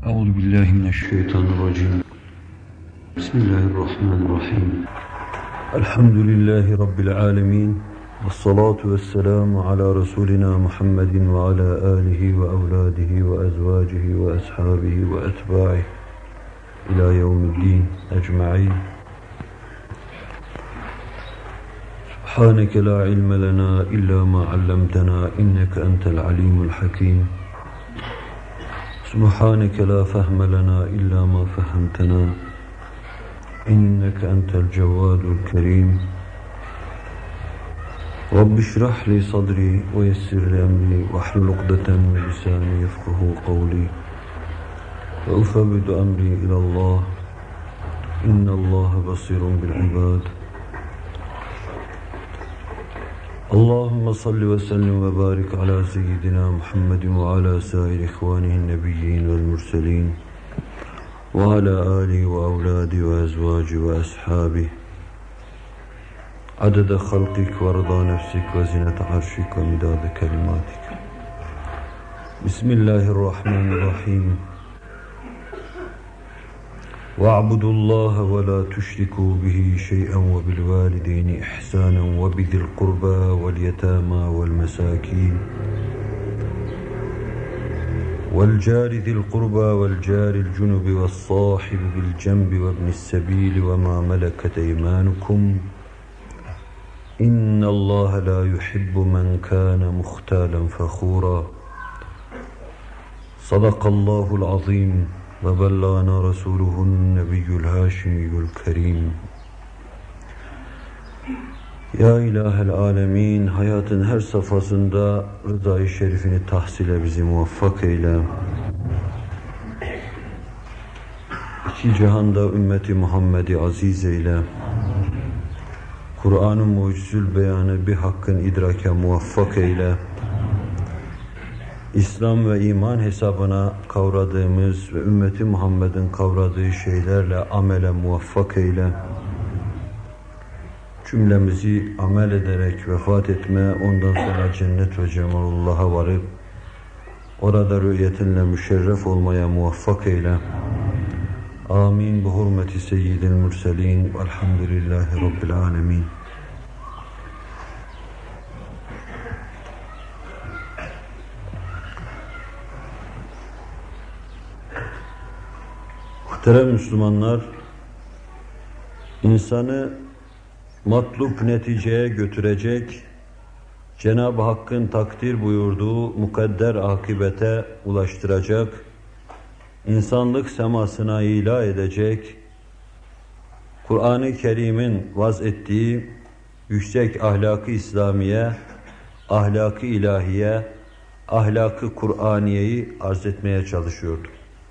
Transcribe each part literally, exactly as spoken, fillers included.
Euzu billahi mineşşeytanirracim. Bismillahirrahmanirrahim. Elhamdülillahi rabbil alamin. Vessalatu vesselamu ala rasulina Muhammedin ve ala alihi ve evladihi ve ezvacihi ve ashabihi ve etba'ihi ila yevmiddin ecmaîn. Subhaneke la ilme lena illa ma allamtena inneke entel alimul hakim. Subhaneke la fehme lena illa ma fehemtena inneke entel cevvadul kerim. Rabbi şrah li sadri ve yessir li emri ve ahlul ukdeten min lisani yefkahu kavli ve ufevvidu emri ilallah innallâhe basirun bil ibad. Allahümme salli ve sellim ve barik ala seyyidina Muhammedin ve ala sair ihvanihin nebiyyin vel murselin ve ala alihi ve evladi ve ezvaci ve ashabi adede halkik ve rıda nefsik ve zinete arşik ve midade kelimatik. Bismillahirrahmanirrahim. وَاعْبُدُوا اللّٰهَ وَلَا تُشْرِكُوا بِهِ شَيْئًا وَبِالْوَالِدَيْنِ إِحْسَانًا وَبِذِي الْقُرْبَى وَالْيَتَامَى وَالْمَسَاكِينِ وَالْجَارِ ذِي الْقُرْبَى وَالْجَارِ الْجُنُبِ وَالصَّاحِبِ بِالْجَنبِ وَابْنِ السَّبِيلِ وَمَا مَلَكَتْ أَيْمَانُكُمْ إِنَّ اللّٰهَ لَا يُحِبُّ مَنْ كَانَ مُخْتَالًا فَخُورًا. صَدَقَ اللّٰهُ الْعَظِيمُ وَبَلَّغَنَا رَسُولُهُ النَّبِيُّ الْهَاشِمِيُّ الْكَرِيمُ. Ya İlahel Alemin, hayatın her safhasında rıza-i şerifini tahsile bizi muvaffak eyle. İki cihanda ümmeti Muhammed'i aziz eyle. Kur'an-ı mucizül beyanı bir hakkın idrake muvaffak eyle. İslam ve iman hesabına kavradığımız ve ümmeti Muhammed'in kavradığı şeylerle amele muvaffak eyle. Cümlemizi amel ederek vefat etme, ondan sonra cennet ve cemalullah'a varıp orada rü'yetinle müşerref olmaya muvaffak eyle. Amin. Bu hurmeti seyyidil mürselin velhamdülillahi rabbil alemin. Muhterem Müslümanlar, insanı matlub neticeye götürecek, Cenab-ı Hakk'ın takdir buyurduğu mukadder akibete ulaştıracak, insanlık semasına ila edecek, Kur'an-ı Kerim'in vaz ettiği yüksek ahlak-ı İslamiye, ahlak-ı ilahiye, ahlak-ı Kur'aniyeyi arz etmeye çalışıyordu.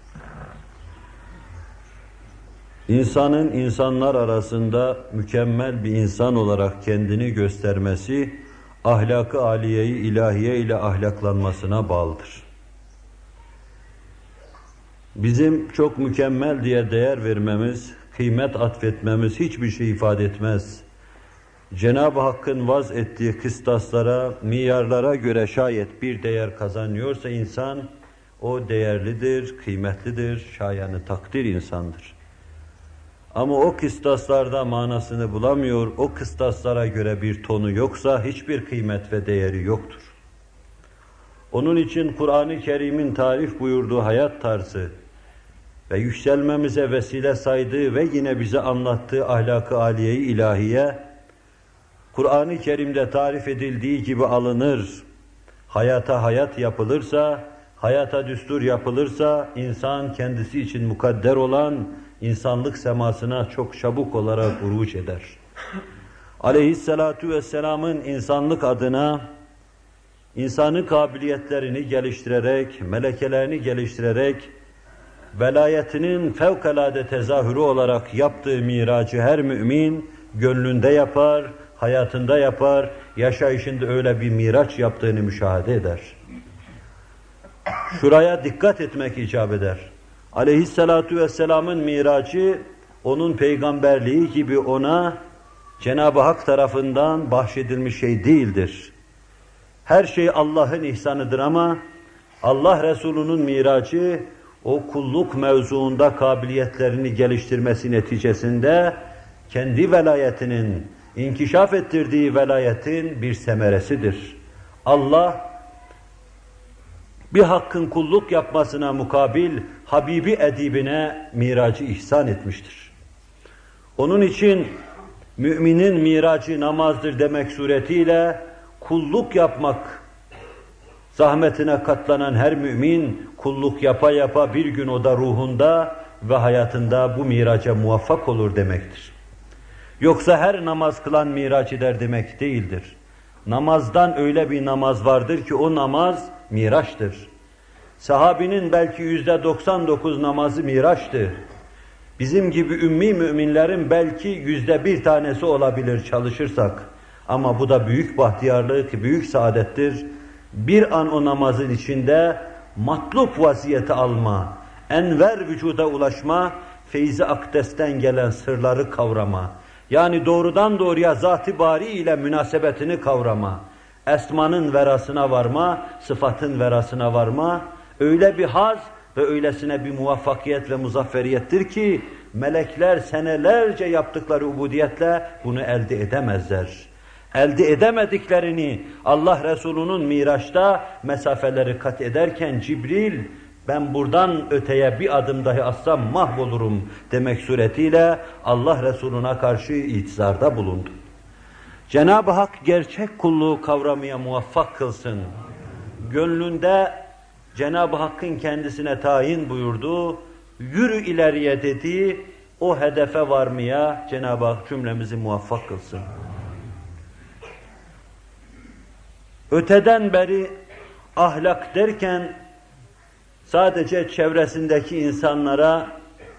İnsanın insanlar arasında mükemmel bir insan olarak kendini göstermesi, ahlak-ı aliye-i ilahiye ile ahlaklanmasına bağlıdır. Bizim çok mükemmel diye değer vermemiz, kıymet atfetmemiz hiçbir şey ifade etmez. Cenab-ı Hakk'ın vaz ettiği kıstaslara, miyarlara göre şayet bir değer kazanıyorsa insan, o değerlidir, kıymetlidir, şayanı takdir insandır. Ama o kıstaslarda manasını bulamıyor, o kıstaslara göre bir tonu yoksa hiçbir kıymet ve değeri yoktur. Onun için Kur'an-ı Kerim'in tarif buyurduğu hayat tarzı ve yükselmemize vesile saydığı ve yine bize anlattığı ahlak-ı aliye-i ilahiye, Kur'an-ı Kerim'de tarif edildiği gibi alınır, hayata hayat yapılırsa, hayata düstur yapılırsa, insan kendisi için mukadder olan, insanlık semasına çok çabuk olarak uruç eder. Aleyhissalatu vesselamın insanlık adına insanı kabiliyetlerini geliştirerek, melekelerini geliştirerek, velayetinin fevkalade tezahürü olarak yaptığı miracı her mümin gönlünde yapar, hayatında yapar, yaşayışında öyle bir miraç yaptığını müşahede eder. Şuraya dikkat etmek icap eder. Aleyhissalatu vesselamın miracı, onun peygamberliği gibi ona Cenab-ı Hak tarafından bahşedilmiş şey değildir. Her şey Allah'ın ihsanıdır ama Allah Resulü'nün miracı, o kulluk mevzuunda kabiliyetlerini geliştirmesi neticesinde kendi velayetinin, inkişaf ettirdiği velayetin bir semeresidir. Allah bir hakkın kulluk yapmasına mukabil Habibi edibine miracı ihsan etmiştir. Onun için müminin miracı namazdır demek suretiyle kulluk yapmak, zahmetine katlanan her mümin kulluk yapa yapa bir gün o da ruhunda ve hayatında bu miraca muvaffak olur demektir. Yoksa her namaz kılan miraç eder demek değildir. Namazdan öyle bir namaz vardır ki o namaz miraçtır. Sahabinin belki yüzde doksan dokuz namazı miraçtı. Bizim gibi ümmi müminlerin belki yüzde bir tanesi olabilir çalışırsak. Ama bu da büyük bahtiyarlık, büyük saadettir. Bir an o namazın içinde matlub vaziyeti alma, enver vücuda ulaşma, feyzi akdesten gelen sırları kavrama. Yani doğrudan doğruya zat-ı bari ile münasebetini kavrama. Esmanın verasına varma, sıfatın verasına varma. Öyle bir haz ve öylesine bir muvaffakiyet ve muzafferiyettir ki melekler senelerce yaptıkları ubudiyetle bunu elde edemezler. Elde edemediklerini Allah Resulü'nün Miraç'ta mesafeleri kat ederken Cibril ben buradan öteye bir adım dahi atsam mahvolurum demek suretiyle Allah Resulü'ne karşı itizarda bulundu. Cenab-ı Hak gerçek kulluğu kavramaya muvaffak kılsın. Gönlünde Cenab-ı Hakk'ın kendisine tayin buyurduğu, yürü ileriye dediği o hedefe varmaya Cenab-ı Hak cümlemizi muvaffak kılsın. Öteden beri ahlak derken sadece çevresindeki insanlara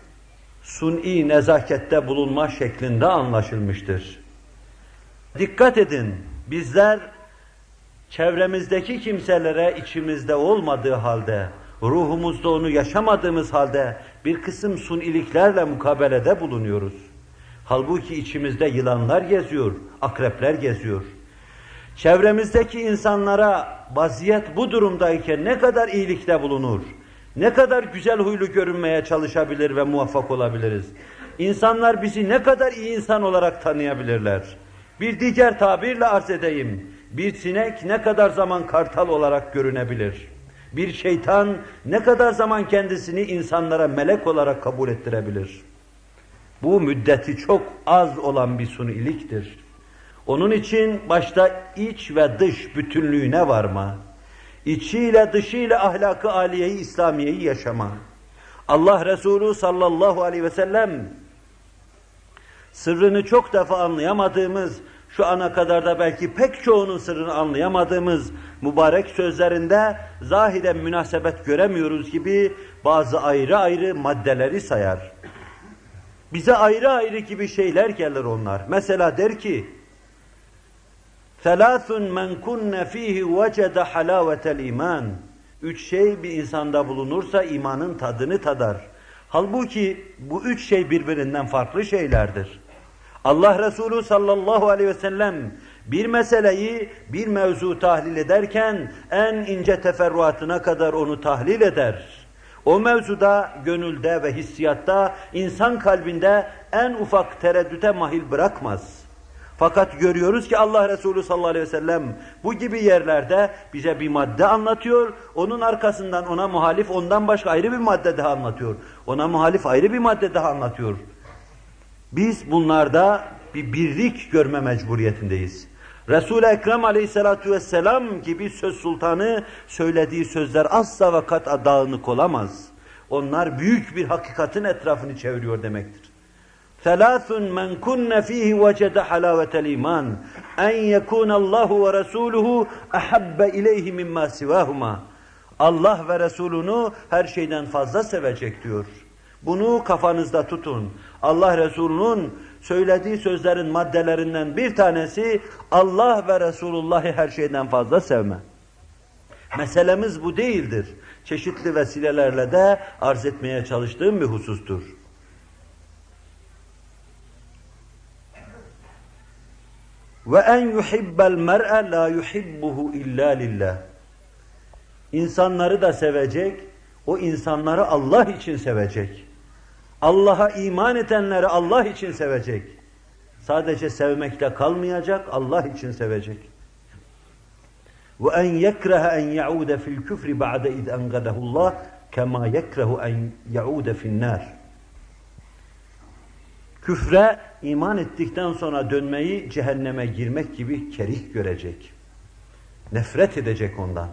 suni nezakette bulunma şeklinde anlaşılmıştır. Dikkat edin, bizler çevremizdeki kimselere içimizde olmadığı halde, ruhumuzda onu yaşamadığımız halde bir kısım suniliklerle mukabelede bulunuyoruz. Halbuki içimizde yılanlar geziyor, akrepler geziyor. Çevremizdeki insanlara vaziyet bu durumdayken ne kadar iyilikte bulunur, ne kadar güzel huylu görünmeye çalışabilir ve muvaffak olabiliriz. İnsanlar bizi ne kadar iyi insan olarak tanıyabilirler. Bir diğer tabirle arz edeyim, bir sinek ne kadar zaman kartal olarak görünebilir. Bir şeytan ne kadar zaman kendisini insanlara melek olarak kabul ettirebilir. Bu müddeti çok az olan bir suniliktir. Onun için başta iç ve dış bütünlüğüne varma, içiyle dışıyla ahlak-ı âliye-i İslamiye'yi yaşama. Allah Resulü sallallahu aleyhi ve sellem sırrını çok defa anlayamadığımız, şu ana kadar da belki pek çoğunun sırrını anlayamadığımız mübarek sözlerinde zahiren münasebet göremiyoruz gibi bazı ayrı ayrı maddeleri sayar. Bize ayrı ayrı gibi şeyler gelir onlar. Mesela der ki, ثَلَاثٌ مَنْ كُنَّ ف۪يهِ وَجَدَ حَلَاوَةَ الْا۪يمَانِ Üç şey bir insanda bulunursa imanın tadını tadar. Halbuki bu üç şey birbirinden farklı şeylerdir. Allah Resulü sallallahu aleyhi ve sellem bir meseleyi, bir mevzu tahlil ederken en ince teferruatına kadar onu tahlil eder. O mevzuda, gönülde ve hissiyatta, insan kalbinde en ufak tereddüte mahil bırakmaz. Fakat görüyoruz ki Allah Resulü sallallahu aleyhi ve sellem bu gibi yerlerde bize bir madde anlatıyor, onun arkasından ona muhalif ondan başka ayrı bir madde daha anlatıyor. Ona muhalif ayrı bir madde daha anlatıyor. Biz bunlarda bir birlik görme mecburiyetindeyiz. Resul-i Ekrem aleyhissalatu vesselam gibi söz sultanı söylediği sözler asla ve kat'a dağınık olamaz. Onlar büyük bir hakikatin etrafını çeviriyor demektir. ثَلَاثٌ مَنْ كُنَّ ف۪يهِ وَجَدَ حَلَاوَةَ الْا۪يمَانِ اَنْ يَكُونَ اللّٰهُ وَرَسُولُهُ اَحَبَّ اِلَيْهِ مِمَّا سِوَاهُمَا Allah ve Resulünü her şeyden fazla sevecek diyor. Bunu kafanızda tutun. Allah Resulü'nün söylediği sözlerin maddelerinden bir tanesi Allah ve Resulullah'ı her şeyden fazla sevme. Meselemiz bu değildir. Çeşitli vesilelerle de arz etmeye çalıştığım bir husustur. Ve en yuhibbel mer'e la yuhibbuhu illa lillah. İnsanları da sevecek, O insanları Allah için sevecek. Allah'a iman edenleri Allah için sevecek. Sadece sevmekle kalmayacak, Allah için sevecek. وَاَنْ يَكْرَهَ اَنْ يَعُودَ فِي الْكُفْرِ بَعْدَ اِذْ اَنْقَذَهُ اللّٰهِ كَمَا يَكْرَهُ اَنْ يَعُودَ فِي النَّارِ. Küfre iman ettikten sonra dönmeyi cehenneme girmek gibi kerih görecek. Nefret edecek ondan.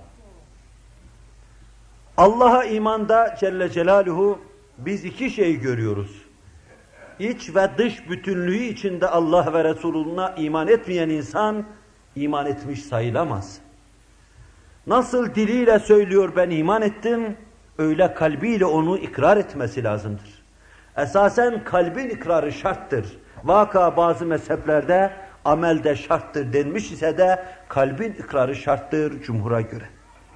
Allah'a imanda Celle Celaluhu biz iki şey görüyoruz. İç ve dış bütünlüğü içinde Allah ve Resulüne iman etmeyen insan iman etmiş sayılamaz. Nasıl diliyle söylüyor ben iman ettim, öyle kalbiyle onu ikrar etmesi lazımdır. Esasen kalbin ikrarı şarttır. Vaka bazı mezheplerde amelde şarttır denmiş ise de kalbin ikrarı şarttır cumhura göre.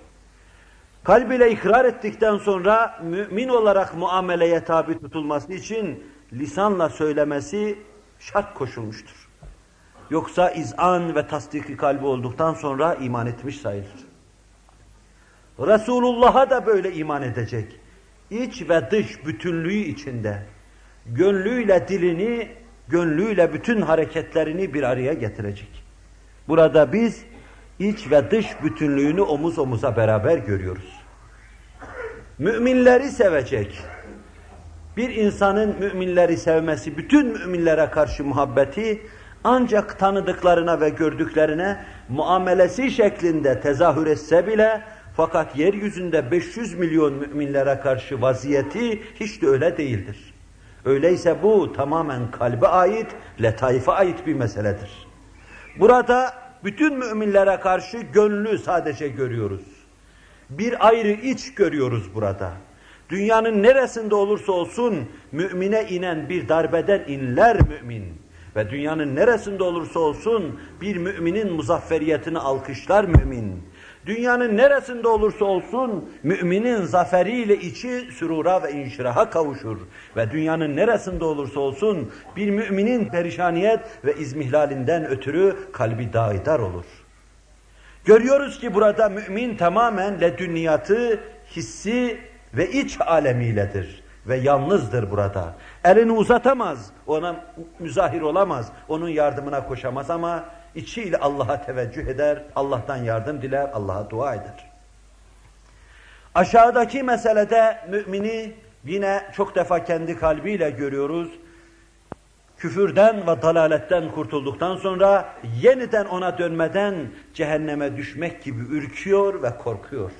Kalb ile ikrar ettikten sonra mümin olarak muameleye tabi tutulması için lisanla söylemesi şart koşulmuştur. Yoksa izan ve tasdiki kalbi olduktan sonra iman etmiş sayılır. Resulullah'a da böyle iman edecek. İç ve dış bütünlüğü içinde. Gönlüyle dilini, gönlüyle bütün hareketlerini bir araya getirecek. Burada biz iç ve dış bütünlüğünü omuz omuza beraber görüyoruz. Müminleri sevecek. Bir insanın müminleri sevmesi, bütün müminlere karşı muhabbeti ancak tanıdıklarına ve gördüklerine muamelesi şeklinde tezahür etse bile, fakat yeryüzünde beş yüz milyon müminlere karşı vaziyeti hiç de öyle değildir. Öyleyse bu tamamen kalbe ait, letaife ait bir meseledir. Burada bütün müminlere karşı gönlü sadece görüyoruz. Bir ayrı iç görüyoruz burada. Dünyanın neresinde olursa olsun mümine inen bir darbeden inler mümin. Ve dünyanın neresinde olursa olsun bir müminin muzafferiyetini alkışlar mümin. Dünyanın neresinde olursa olsun müminin zaferiyle içi sürura ve inşiraha kavuşur. Ve dünyanın neresinde olursa olsun bir müminin perişaniyet ve izmihlalinden ötürü kalbi daidar olur. Görüyoruz ki burada mümin tamamen ledünniyatı, hissi ve iç alemiyledir. Ve yalnızdır burada. Elini uzatamaz, ona müzahir olamaz, onun yardımına koşamaz ama içiyle Allah'a teveccüh eder, Allah'tan yardım diler, Allah'a dua eder. Aşağıdaki meselede mümini yine çok defa kendi kalbiyle görüyoruz. Küfürden ve dalaletten kurtulduktan sonra yeniden ona dönmeden cehenneme düşmek gibi ürküyor ve korkuyor.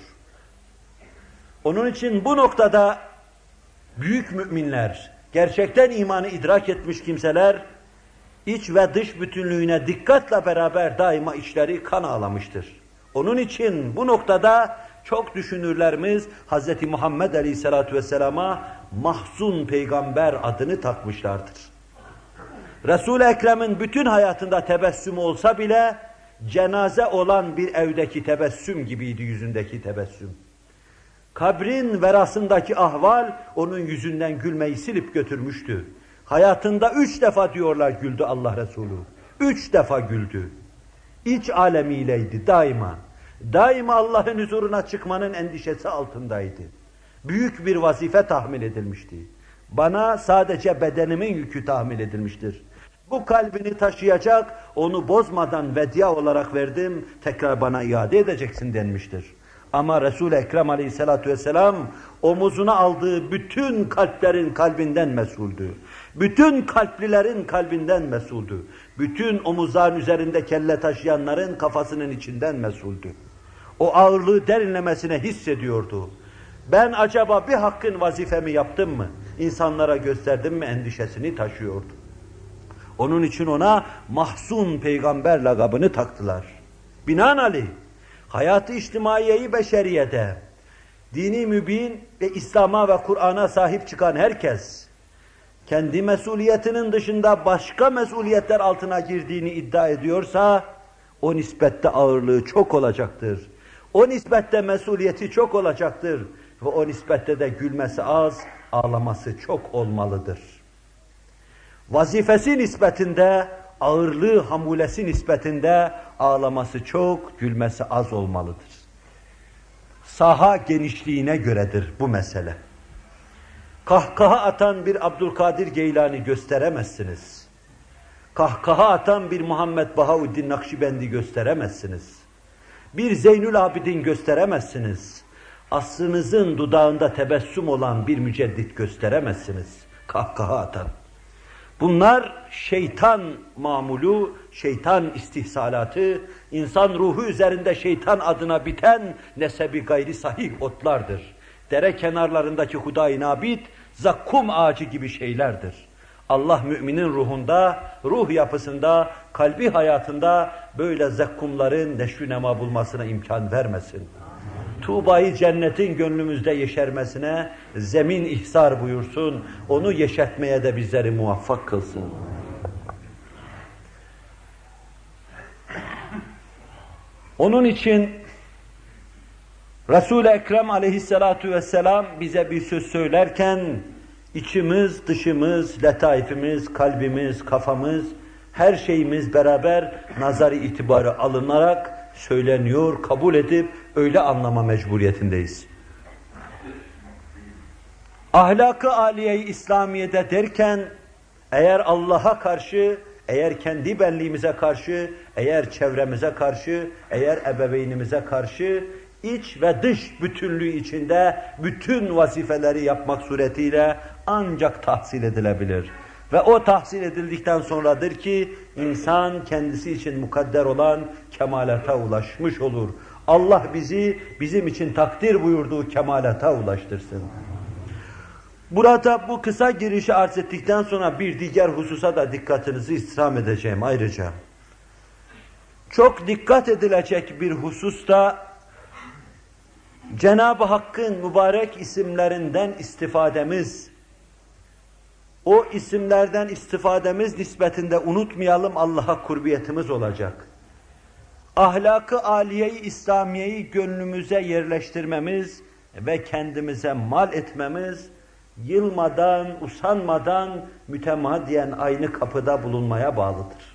Onun için bu noktada büyük müminler, gerçekten imanı idrak etmiş kimseler, iç ve dış bütünlüğüne dikkatle beraber daima içleri kan ağlamıştır. Onun için bu noktada çok düşünürlerimiz Hz. Muhammed Aleyhisselatü Vesselam'a Mahzun Peygamber adını takmışlardır. Resul-i Ekrem'in bütün hayatında tebessüm olsa bile cenaze olan bir evdeki tebessüm gibiydi yüzündeki tebessüm. Kabrin verasındaki ahval onun yüzünden gülmeyi silip götürmüştü. Hayatında üç defa diyorlar güldü Allah Resulü. Üç defa güldü. İç alemiyleydi daima. Daima Allah'ın huzuruna çıkmanın endişesi altındaydı. Büyük bir vazife tahmil edilmişti. Bana sadece bedenimin yükü tahmil edilmiştir. Bu kalbini taşıyacak, onu bozmadan vedya olarak verdim, tekrar bana iade edeceksin denmiştir. Ama Resul-i Ekrem Aleyhisselatü Vesselam omuzuna aldığı bütün kalplerin kalbinden mesuldü. Bütün kalplilerin kalbinden mesuldü. Bütün omuzların üzerinde kelle taşıyanların kafasının içinden mesuldü. O ağırlığı derinlemesine hissediyordu. Ben acaba bir hakkın vazifemi yaptım mı? İnsanlara gösterdim mi endişesini taşıyordu. Onun için ona Mahzun Peygamber lakabını taktılar. Binaenaleyh hayatı içtimaiyeyi beşeriyede, dini mübin ve İslam'a ve Kur'an'a sahip çıkan herkes, kendi mesuliyetinin dışında başka mesuliyetler altına girdiğini iddia ediyorsa, o nispette ağırlığı çok olacaktır. O nispette mesuliyeti çok olacaktır. Ve o nispette de gülmesi az, ağlaması çok olmalıdır. Vazifesi nispetinde, ağırlığı, hamulesi nispetinde ağlaması çok, gülmesi az olmalıdır. saha genişliğine göredir bu mesele. Kahkaha atan bir Abdülkadir Geylani gösteremezsiniz. Kahkaha atan bir Muhammed Bahauddin Nakşibendi gösteremezsiniz. Bir Zeynül Abidin gösteremezsiniz. Asrınızın dudağında tebessüm olan bir müceddit gösteremezsiniz. Kahkaha atan. Bunlar şeytan mamulu, şeytan istihsalatı, insan ruhu üzerinde şeytan adına biten nesebi gayri sahih otlardır. Dere kenarlarındaki huday nabit, zakkum ağacı gibi şeylerdir. Allah müminin ruhunda, ruh yapısında, kalbi hayatında böyle zakkumların neşvi nema bulmasına imkan vermesin. Tuğbayı cennetin gönlümüzde yeşermesine zemin ihsar buyursun, onu yeşertmeye de bizleri muvaffak kılsın. Onun için Resul-i Ekrem aleyhissalatu vesselam bize bir söz söylerken içimiz, dışımız, letaifimiz, kalbimiz, kafamız, her şeyimiz beraber nazar-ı itibarı alınarak söyleniyor, kabul edip öyle anlama mecburiyetindeyiz. Ahlak-ı âliye-i İslamiye'de derken eğer Allah'a karşı, eğer kendi benliğimize karşı, eğer çevremize karşı, eğer ebeveynimize karşı iç ve dış bütünlüğü içinde bütün vazifeleri yapmak suretiyle ancak tahsil edilebilir. Ve o tahsil edildikten sonradır ki insan kendisi için mukadder olan kemalata ulaşmış olur. Allah bizi bizim için takdir buyurduğu kemalata ulaştırsın. Burada bu kısa girişi arz ettikten sonra bir diğer hususa da dikkatinizi istirham edeceğim ayrıca. Çok dikkat edilecek bir husus da Cenab-ı Hakk'ın mübarek isimlerinden istifademiz, o isimlerden istifademiz nispetinde unutmayalım Allah'a kurbiyetimiz olacak. Ahlak-ı âliye-i İslamiye'yi gönlümüze yerleştirmemiz ve kendimize mal etmemiz, yılmadan, usanmadan mütemadiyen aynı kapıda bulunmaya bağlıdır.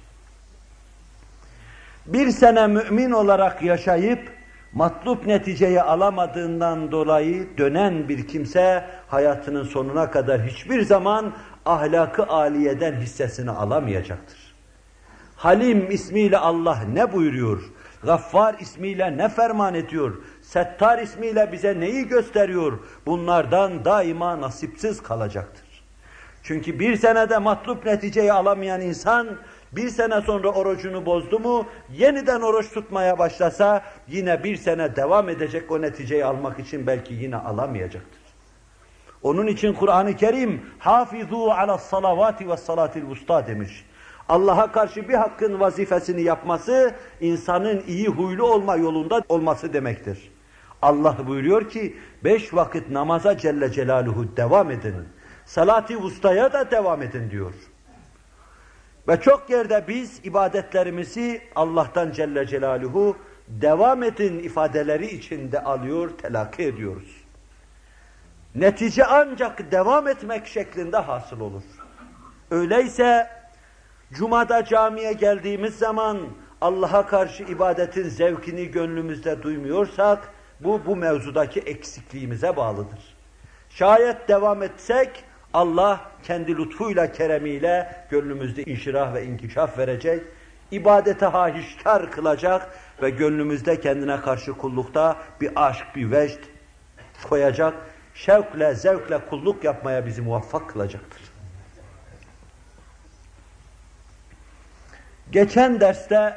Bir sene mümin olarak yaşayıp, matlup neticeyi alamadığından dolayı dönen bir kimse, hayatının sonuna kadar hiçbir zaman ahlak-ı âliyeden hissesini alamayacaktır. Halim ismiyle Allah ne buyuruyor? Gaffar ismiyle ne ferman ediyor? Settar ismiyle bize neyi gösteriyor? Bunlardan daima nasipsiz kalacaktır. Çünkü bir senede matlup neticeyi alamayan insan, bir sene sonra orucunu bozdu mu, yeniden oruç tutmaya başlasa, yine bir sene devam edecek o neticeyi almak için belki yine alamayacaktır. Onun için Kur'an-ı Kerim, hafizû ala's-salavâti ve's-salâtil vustâ demiş. Allah'a karşı bir hakkın vazifesini yapması, insanın iyi huylu olma yolunda olması demektir. Allah buyuruyor ki, beş vakit namaza Celle Celaluhu devam edin. Salat-ı vustaya da devam edin diyor. Ve çok yerde biz ibadetlerimizi Allah'tan Celle Celaluhu devam edin ifadeleri içinde alıyor, telakki ediyoruz. Netice ancak devam etmek şeklinde hasıl olur. Öyleyse Cuma'da camiye geldiğimiz zaman Allah'a karşı ibadetin zevkini gönlümüzde duymuyorsak bu bu mevzudaki eksikliğimize bağlıdır. Şayet devam etsek Allah kendi lütfuyla, keremiyle gönlümüzde inşirah ve inkişaf verecek, ibadete hahişkar kılacak ve gönlümüzde kendine karşı kullukta bir aşk, bir vecd koyacak, şevkle, zevkle kulluk yapmaya bizi muvaffak kılacaktır. Geçen derste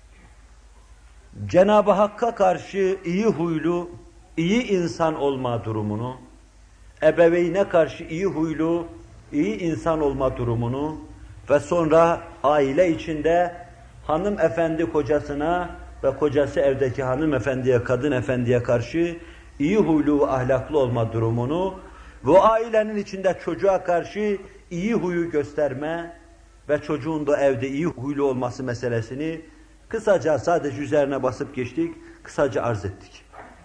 Cenab-ı Hakk'a karşı iyi huylu, iyi insan olma durumunu, ebeveyne karşı iyi huylu, iyi insan olma durumunu ve sonra aile içinde hanımefendi kocasına ve kocası evdeki hanımefendiye, kadın efendiye karşı iyi huylu ve ahlaklı olma durumunu ve ailenin içinde çocuğa karşı iyi huyu gösterme ve çocuğun da evde iyi huylu olması meselesini kısaca sadece üzerine basıp geçtik, kısaca arz ettik.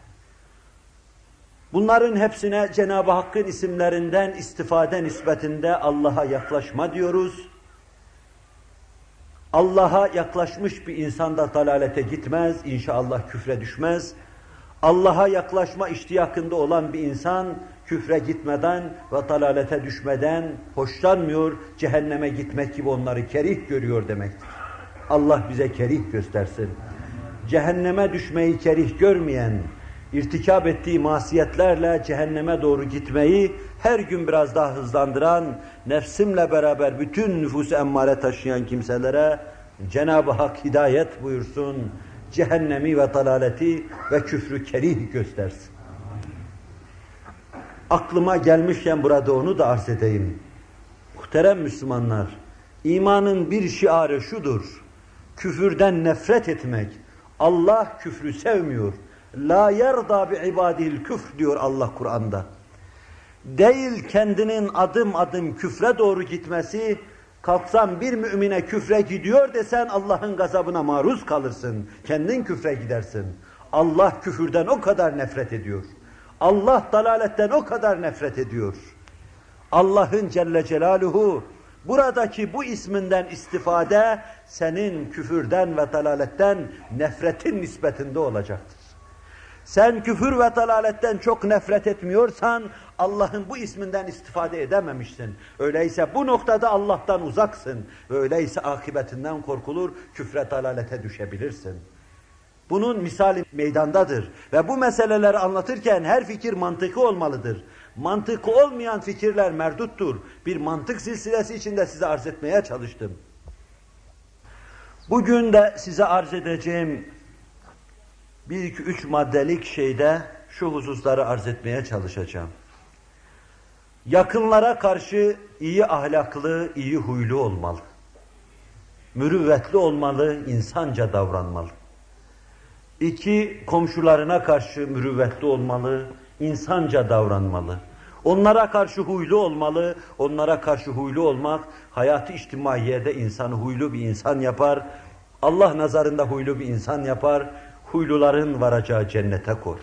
Bunların hepsine Cenab-ı Hakk'ın isimlerinden istifade nispetinde Allah'a yaklaşma diyoruz. Allah'a yaklaşmış bir insan da dalalete gitmez, inşallah küfre düşmez. Allah'a yaklaşma iştiyakında olan bir insan, küfre gitmeden ve dalalete düşmeden hoşlanmıyor, cehenneme gitmek gibi onları kerih görüyor demektir. Allah bize kerih göstersin. Cehenneme düşmeyi kerih görmeyen, irtikab ettiği masiyetlerle cehenneme doğru gitmeyi her gün biraz daha hızlandıran, nefsimle beraber bütün nüfusu emmare taşıyan kimselere Cenab-ı Hak hidayet buyursun, cehennemi ve dalaleti ve küfrü kerih göstersin. Aklıma gelmişken burada onu da arz edeyim. Muhterem Müslümanlar, imanın bir şiarı şudur: küfürden nefret etmek. Allah küfrü sevmiyor. La yerda bi ibadil küfr diyor Allah Kur'an'da. Değil kendinin adım adım küfre doğru gitmesi, kalksan bir mümine küfre gidiyor desen Allah'ın gazabına maruz kalırsın. Kendin küfre gidersin. Allah küfürden o kadar nefret ediyor. Allah dalaletten o kadar nefret ediyor. Allah'ın Celle Celaluhu buradaki bu isminden istifade senin küfürden ve dalaletten nefretin nispetinde olacaktır. Sen küfür ve dalaletten çok nefret etmiyorsan Allah'ın bu isminden istifade edememişsin. Öyleyse bu noktada Allah'tan uzaksın. Öyleyse akıbetinden korkulur, küfre dalalete düşebilirsin. Bunun misali meydandadır. Ve bu meseleleri anlatırken her fikir mantıklı olmalıdır. Mantıklı olmayan fikirler merduttur. Bir mantık silsilesi içinde size arz etmeye çalıştım. Bugün de size arz edeceğim bir iki üç maddelik şeyde şu hususları arz etmeye çalışacağım. Yakınlara karşı iyi ahlaklı, iyi huylu olmalı. Mürüvvetli olmalı, insanca davranmalı. İki, komşularına karşı mürüvvetli olmalı, insanca davranmalı. Onlara karşı huylu olmalı, onlara karşı huylu olmak, hayatı içtimaiyede insanı huylu bir insan yapar, Allah nazarında huylu bir insan yapar, huyluların varacağı cennete kor.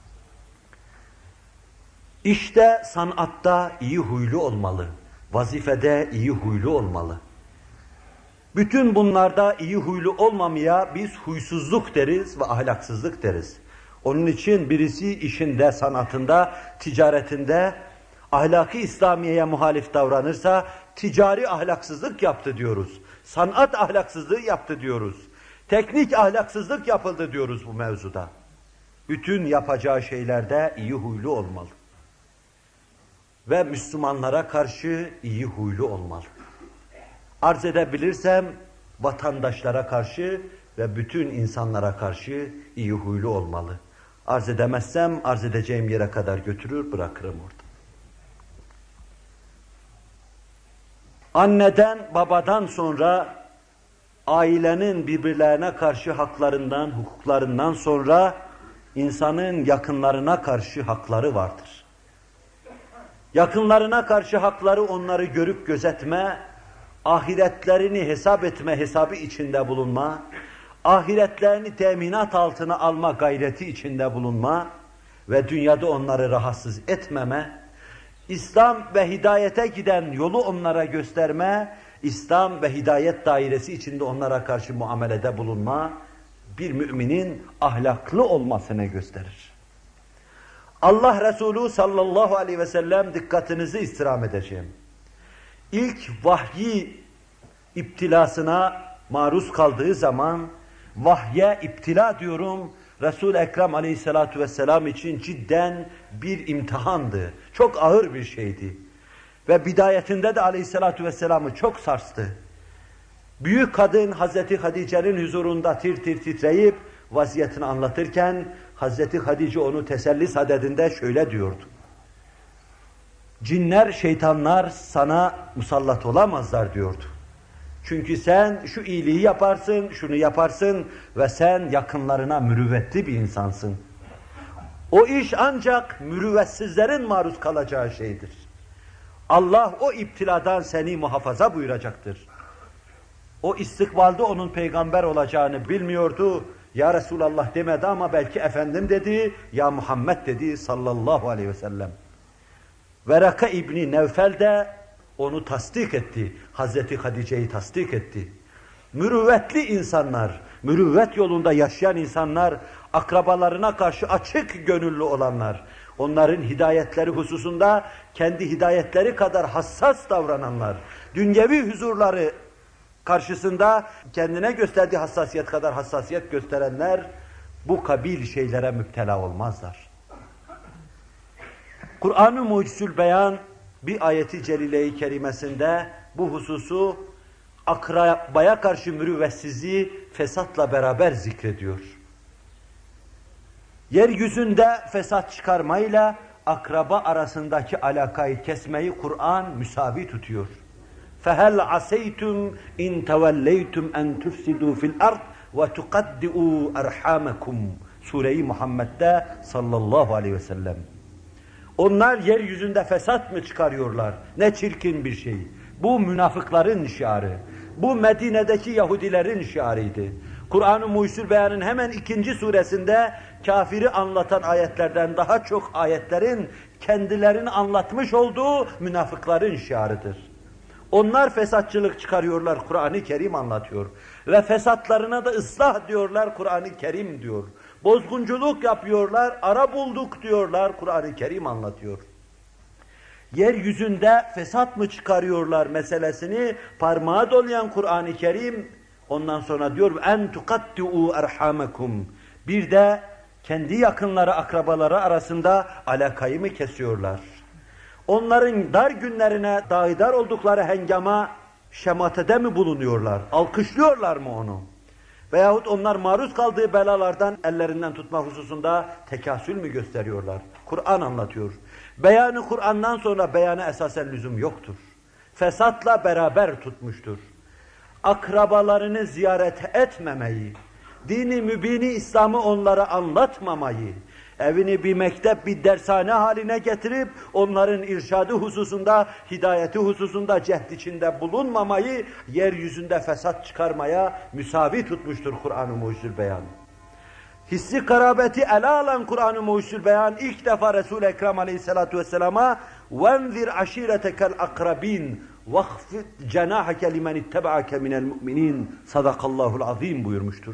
İşte sanatta iyi huylu olmalı, vazifede iyi huylu olmalı. Bütün bunlarda iyi huylu olmamaya biz huysuzluk deriz ve ahlaksızlık deriz. Onun için birisi işinde, sanatında, ticaretinde ahlaki İslamiye'ye muhalif davranırsa ticari ahlaksızlık yaptı diyoruz. Sanat ahlaksızlığı yaptı diyoruz. Teknik ahlaksızlık yapıldı diyoruz bu mevzuda. Bütün yapacağı şeylerde iyi huylu olmalı. Ve Müslümanlara karşı iyi huylu olmalı. Arz edebilirsem vatandaşlara karşı ve bütün insanlara karşı iyi huylu olmalı. Arz edemezsem arz edeceğim yere kadar götürür bırakırım orada. Anneden, babadan sonra ailenin birbirlerine karşı haklarından, hukuklarından sonra insanın yakınlarına karşı hakları vardır. Yakınlarına karşı hakları onları görüp gözetme, ahiretlerini hesap etme, hesabı içinde bulunma, ahiretlerini teminat altına alma gayreti içinde bulunma ve dünyada onları rahatsız etmeme, İslam ve hidayete giden yolu onlara gösterme, İslam ve hidayet dairesi içinde onlara karşı muamelede bulunma, bir müminin ahlaklı olmasını gösterir. Allah Resulü sallallahu aleyhi ve sellem dikkatinizi istirham edeceğim. İlk vahyi iptilasına maruz kaldığı zaman, vahye iptila diyorum, Resul-i Ekrem aleyhissalatu vesselam için cidden bir imtihandı. Çok ağır bir şeydi. Ve bidayetinde de aleyhissalatu vesselam'ı çok sarstı. Büyük kadın Hazreti Hatice'nin huzurunda tir tir titreyip vaziyetini anlatırken Hazreti Hatice onu teselli sadedinde şöyle diyordu. Cinler, şeytanlar sana musallat olamazlar diyordu. Çünkü sen şu iyiliği yaparsın, şunu yaparsın ve sen yakınlarına mürüvvetli bir insansın. O iş ancak mürüvvetsizlerin maruz kalacağı şeydir. Allah o iptiladan seni muhafaza buyuracaktır. O istikbalde onun peygamber olacağını bilmiyordu. Ya Resulallah demedi ama belki efendim dedi, ya Muhammed dedi sallallahu aleyhi ve sellem. Veraka İbni Nevfel de onu tasdik etti. Hazreti Hatice'yi tasdik etti. Mürüvvetli insanlar, mürüvvet yolunda yaşayan insanlar, akrabalarına karşı açık gönüllü olanlar, onların hidayetleri hususunda kendi hidayetleri kadar hassas davrananlar, dünyevi huzurları karşısında kendine gösterdiği hassasiyet kadar hassasiyet gösterenler bu kabil şeylere müptela olmazlar. Kur'an-ı Mucizül Beyan bir ayeti celile-i kerimesinde bu hususu akrabaya karşı mürüvvetsizliği fesatla beraber zikrediyor. Yeryüzünde fesat çıkarmayla akraba arasındaki alakayı kesmeyi Kur'an müsavi tutuyor. فَهَلْ عَسَيْتُمْ اِنْ تَوَلَّيْتُمْ اَنْ تُفْسِدُوا فِي الْأَرْضِ وَتُقَدِّئُوا اَرْحَامَكُمْ Sure-i Muhammed'de sallallahu aleyhi ve sellem. Onlar yeryüzünde fesat mı çıkarıyorlar? Ne çirkin bir şey. Bu münafıkların şiarı. Bu Medine'deki Yahudilerin şiarıydı. Kur'an-ı Mucizül Beyan'ın hemen ikinci suresinde kafiri anlatan ayetlerden daha çok ayetlerin kendilerini anlatmış olduğu münafıkların şiarıdır. Onlar fesatçılık çıkarıyorlar, Kur'an-ı Kerim anlatıyor. Ve fesatlarına da ıslah diyorlar, Kur'an-ı Kerim diyor. Bozgunculuk yapıyorlar, ara bulduk diyorlar, Kur'an-ı Kerim anlatıyor. Yeryüzünde fesat mı çıkarıyorlar meselesini parmağa dolayan Kur'an-ı Kerim, ondan sonra diyor en tukatti'u erhamakum. Bir de kendi yakınları, akrabaları arasında alakayı mı kesiyorlar? Onların dar günlerine daidar oldukları hengama şematede mi bulunuyorlar? Alkışlıyorlar mı onu? Veyahut onlar maruz kaldığı belalardan ellerinden tutma hususunda tekasül mü gösteriyorlar? Kur'an anlatıyor. Beyanı Kur'an'dan sonra beyana esasen lüzum yoktur. Fesatla beraber tutmuştur. Akrabalarını ziyaret etmemeyi, dini mübini İslam'ı onlara anlatmamayı, evini bir mektep, bir dershane haline getirip onların irşadı hususunda, hidayeti hususunda cehd içinde bulunmamayı, yeryüzünde fesat çıkarmaya müsavi tutmuştur Kur'an-ı Mucizül Beyan. Hissi karabeti ele alan Kur'an-ı Mucizül Beyan ilk defa Resul-i Ekrem Aleyhisselatü Vesselam'a وَنْذِرْ عَشِيرَتَكَ الْاَقْرَب۪ينَ وَخْفِدْ جَنَاحَكَ لِمَنِ اتَّبَعَكَ مِنَ الْمُؤْمِنِينَ Sadakallahul azim buyurmuştur.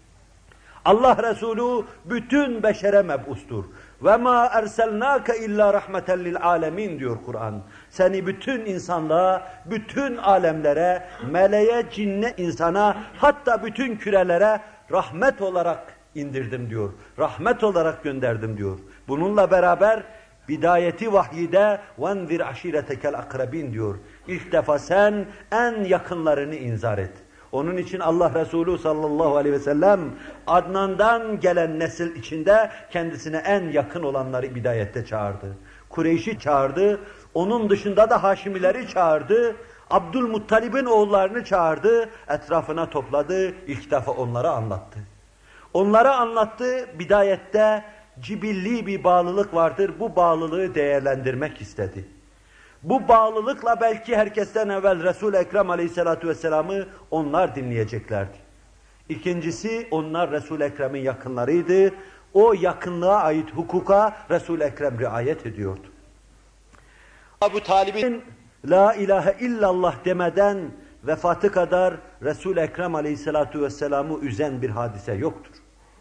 Allah Resulü bütün beşere meb'ustur. Ve ma erselnake illa rahmeten lil alemin diyor Kur'an. Seni bütün insanlığa, bütün alemlere, meleğe, cinne, insana, hatta bütün kürelere rahmet olarak indirdim diyor. Rahmet olarak gönderdim diyor. Bununla beraber bidayeti vahyide وَنْذِرْ عَشِيرَتَكَ الْاَقْرَب۪ينَ diyor. İlk defa sen en yakınlarını inzar et. Onun için Allah Resulü sallallahu aleyhi ve sellem Adnan'dan gelen nesil içinde kendisine en yakın olanları bidayette çağırdı. Kureyş'i çağırdı, onun dışında da Haşimileri çağırdı, Abdülmuttalib'in oğullarını çağırdı, etrafına topladı, ilk defa onlara anlattı. Onlara anlattı, bidayette cibilli bir bağlılık vardır, bu bağlılığı değerlendirmek istedi. Bu bağlılıkla belki herkesten evvel Resul-i Ekrem Aleyhisselatü Vesselam'ı onlar dinleyeceklerdi. İkincisi, onlar Resul-i Ekrem'in yakınlarıydı. O yakınlığa ait hukuka Resul-i Ekrem riayet ediyordu. Ebu Talib'in La ilahe illallah demeden vefatı kadar Resul-i Ekrem Aleyhisselatü Vesselam'ı üzen bir hadise yoktur.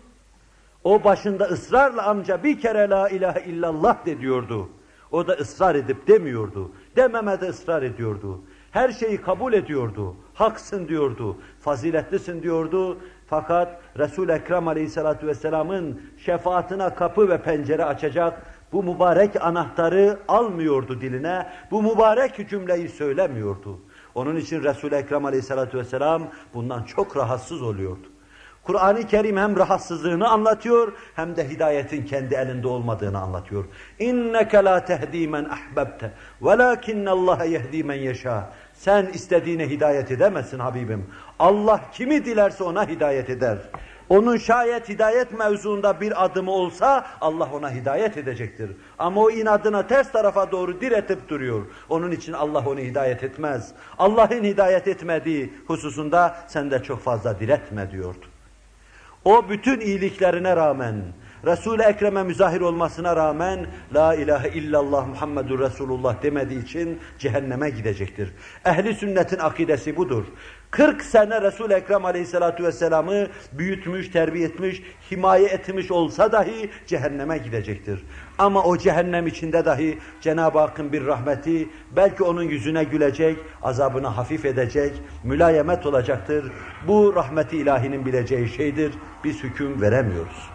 O başında ısrarla amca bir kere La ilahe illallah de diyordu. O da ısrar edip demiyordu. Dememede ısrar ediyordu. Her şeyi kabul ediyordu. Haksın diyordu. Faziletlisin diyordu. Fakat Resul-i Ekrem Aleyhisselatü Vesselam'ın şefaatine kapı ve pencere açacak bu mübarek anahtarı almıyordu diline. Bu mübarek cümleyi söylemiyordu. Onun için Resul-i Ekrem Aleyhisselatü Vesselam bundan çok rahatsız oluyordu. Kur'an-ı Kerim hem rahatsızlığını anlatıyor hem de hidayetin kendi elinde olmadığını anlatıyor. İnneke la tehdi men ahbabte velakinnallaha yehdi men yeşâ. Sen istediğine hidayet edemezsin Habibim. Allah kimi dilerse ona hidayet eder. Onun şayet hidayet mevzuunda bir adımı olsa Allah ona hidayet edecektir. Ama o inadına ters tarafa doğru diretip duruyor. Onun için Allah onu hidayet etmez. Allah'ın hidayet etmediği hususunda sen de çok fazla diretme diyordu. O bütün iyiliklerine rağmen, Resul-i Ekrem'e müzahir olmasına rağmen La ilahe illallah Muhammedur Resulullah demediği için cehenneme gidecektir. Ehli sünnetin akidesi budur. kırk sene Resul-i Ekrem Aleyhisselatü Vesselam'ı büyütmüş, terbiye etmiş, himaye etmiş olsa dahi cehenneme gidecektir. Ama o cehennem içinde dahi Cenab-ı Hakk'ın bir rahmeti belki onun yüzüne gülecek, azabını hafif edecek, mülayemet olacaktır. Bu rahmeti ilahinin bileceği şeydir. Biz hüküm veremiyoruz.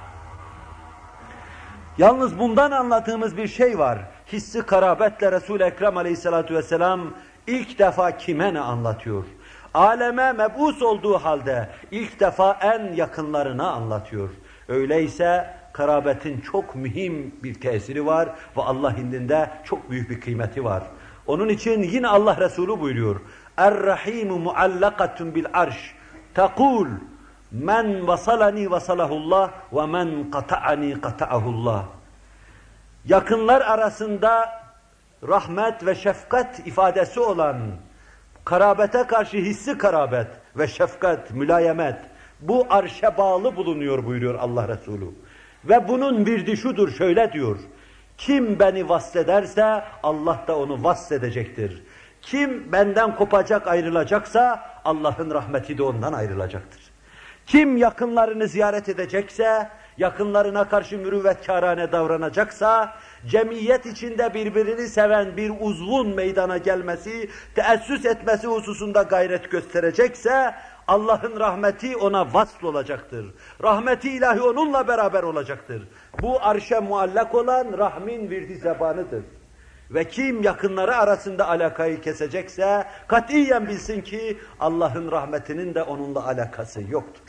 Yalnız bundan anladığımız bir şey var. Hissi karabetle Resul-i Ekrem Aleyhisselatü Vesselam ilk defa kime ne anlatıyor? Aleme meb'us olduğu halde ilk defa en yakınlarına anlatıyor. Öyleyse karabetin çok mühim bir tesiri var ve Allah indinde çok büyük bir kıymeti var. Onun için yine Allah Resulü buyuruyor. Er-Rahimu muallakatun bil arş. Tekul men vasalani vasalahullah ve men kata'ani kata'ahullah. Yakınlar arasında rahmet ve şefkat ifadesi olan karabete karşı hissi karabet ve şefkat, mülayemet bu arşe bağlı bulunuyor buyuruyor Allah Resulü. Ve bunun virdi şudur, şöyle diyor. Kim beni vasfederse Allah da onu vasfedecektir. Kim benden kopacak, ayrılacaksa Allah'ın rahmeti de ondan ayrılacaktır. Kim yakınlarını ziyaret edecekse, yakınlarına karşı mürüvvetkârane davranacaksa, cemiyet içinde birbirini seven bir uzvun meydana gelmesi, teessüs etmesi hususunda gayret gösterecekse, Allah'ın rahmeti ona vasl olacaktır. Rahmeti ilahi onunla beraber olacaktır. Bu arşe muallak olan rahmin virdi zebanıdır. Ve kim yakınları arasında alakayı kesecekse, katiyen bilsin ki Allah'ın rahmetinin de onunla alakası yoktur.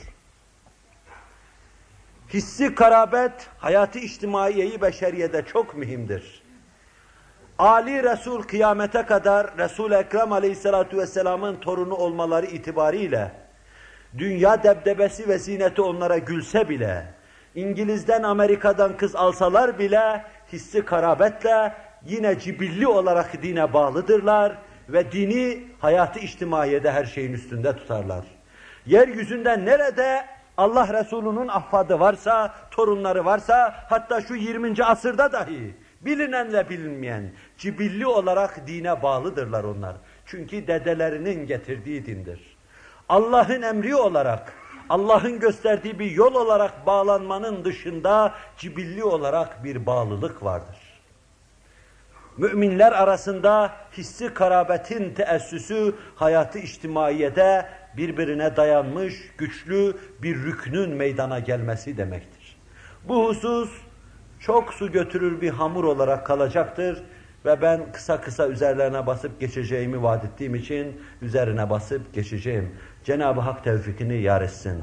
Hissi karabet, hayatı içtimaiyeyi beşeriyede çok mühimdir. Ali Resul kıyamete kadar Resul-i Ekrem Aleyhisselatü Vesselam'ın torunu olmaları itibariyle, dünya debdebesi ve zineti onlara gülse bile, İngiliz'den Amerika'dan kız alsalar bile, hissi karabetle yine cibilli olarak dine bağlıdırlar ve dini hayatı içtimaiyede her şeyin üstünde tutarlar. Yeryüzünde nerede Allah Resulü'nün ahfadı varsa, torunları varsa, hatta şu yirminci asırda dahi bilinenle bilinmeyen, cibilli olarak dine bağlıdırlar onlar. Çünkü dedelerinin getirdiği dindir. Allah'ın emri olarak, Allah'ın gösterdiği bir yol olarak bağlanmanın dışında cibilli olarak bir bağlılık vardır. Müminler arasında hissi karabetin teessüsü hayatı içtimaiyede birbirine dayanmış, güçlü bir rüknün meydana gelmesi demektir. Bu husus çok su götürür bir hamur olarak kalacaktır ve ben kısa kısa üzerlerine basıp geçeceğimi vaat ettiğim için üzerine basıp geçeceğim. Cenab-ı Hak tevfikini yar etsin.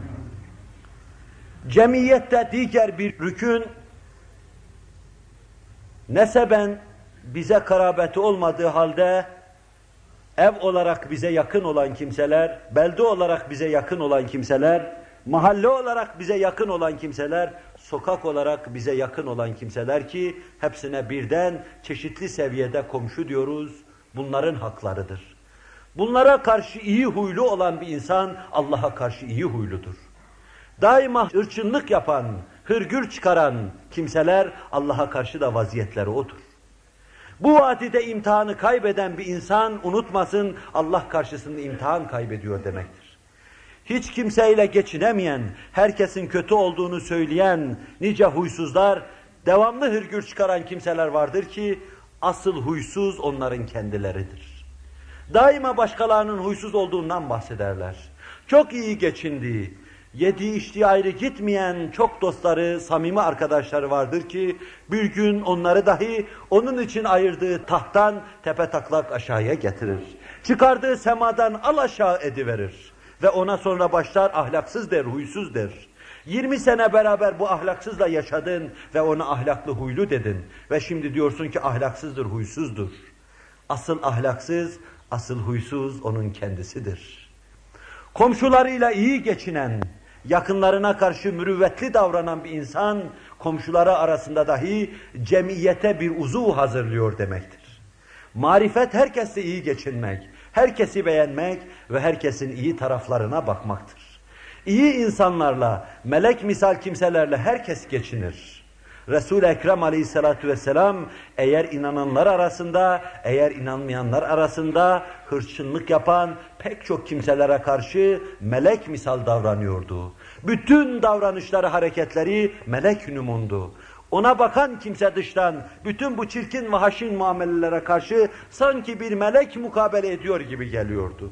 Cemiyette diğer bir rükün neseben bize karabeti olmadığı halde ev olarak bize yakın olan kimseler, belde olarak bize yakın olan kimseler, mahalle olarak bize yakın olan kimseler, sokak olarak bize yakın olan kimseler ki hepsine birden çeşitli seviyede komşu diyoruz, bunların haklarıdır. Bunlara karşı iyi huylu olan bir insan Allah'a karşı iyi huyludur. Daima hırçınlık yapan, hırgür çıkaran kimseler Allah'a karşı da vaziyetleri odur. Bu vadide imtihanı kaybeden bir insan unutmasın Allah karşısında imtihan kaybediyor demektir. Hiç kimseyle geçinemeyen, herkesin kötü olduğunu söyleyen nice huysuzlar, devamlı hırgür çıkaran kimseler vardır ki asıl huysuz onların kendileridir. Daima başkalarının huysuz olduğundan bahsederler. Çok iyi geçindiği, yediği içtiği ayrı gitmeyen çok dostları, samimi arkadaşları vardır ki bir gün onları dahi onun için ayırdığı tahttan tepetaklak aşağıya getirir. Çıkardığı semadan alaşağı ediverir. Ve ona sonra başlar ahlaksız der, huysuz der. yirmi sene beraber bu ahlaksızla yaşadın ve ona ahlaklı huylu dedin. Ve şimdi diyorsun ki ahlaksızdır, huysuzdur. Asıl ahlaksız, asıl huysuz onun kendisidir. Komşularıyla iyi geçinen, yakınlarına karşı mürüvvetli davranan bir insan, komşuları arasında dahi cemiyete bir uzuv hazırlıyor demektir. Marifet herkesle iyi geçinmek, herkesi beğenmek ve herkesin iyi taraflarına bakmaktır. İyi insanlarla, melek misal kimselerle herkes geçinir. Resul-i Ekrem aleyhissalatu vesselam eğer inananlar arasında, eğer inanmayanlar arasında hırçınlık yapan pek çok kimselere karşı melek misal davranıyordu. Bütün davranışları, hareketleri melek numundu. Ona bakan kimse dıştan bütün bu çirkin ve haşin muamelelere karşı sanki bir melek mukabele ediyor gibi geliyordu.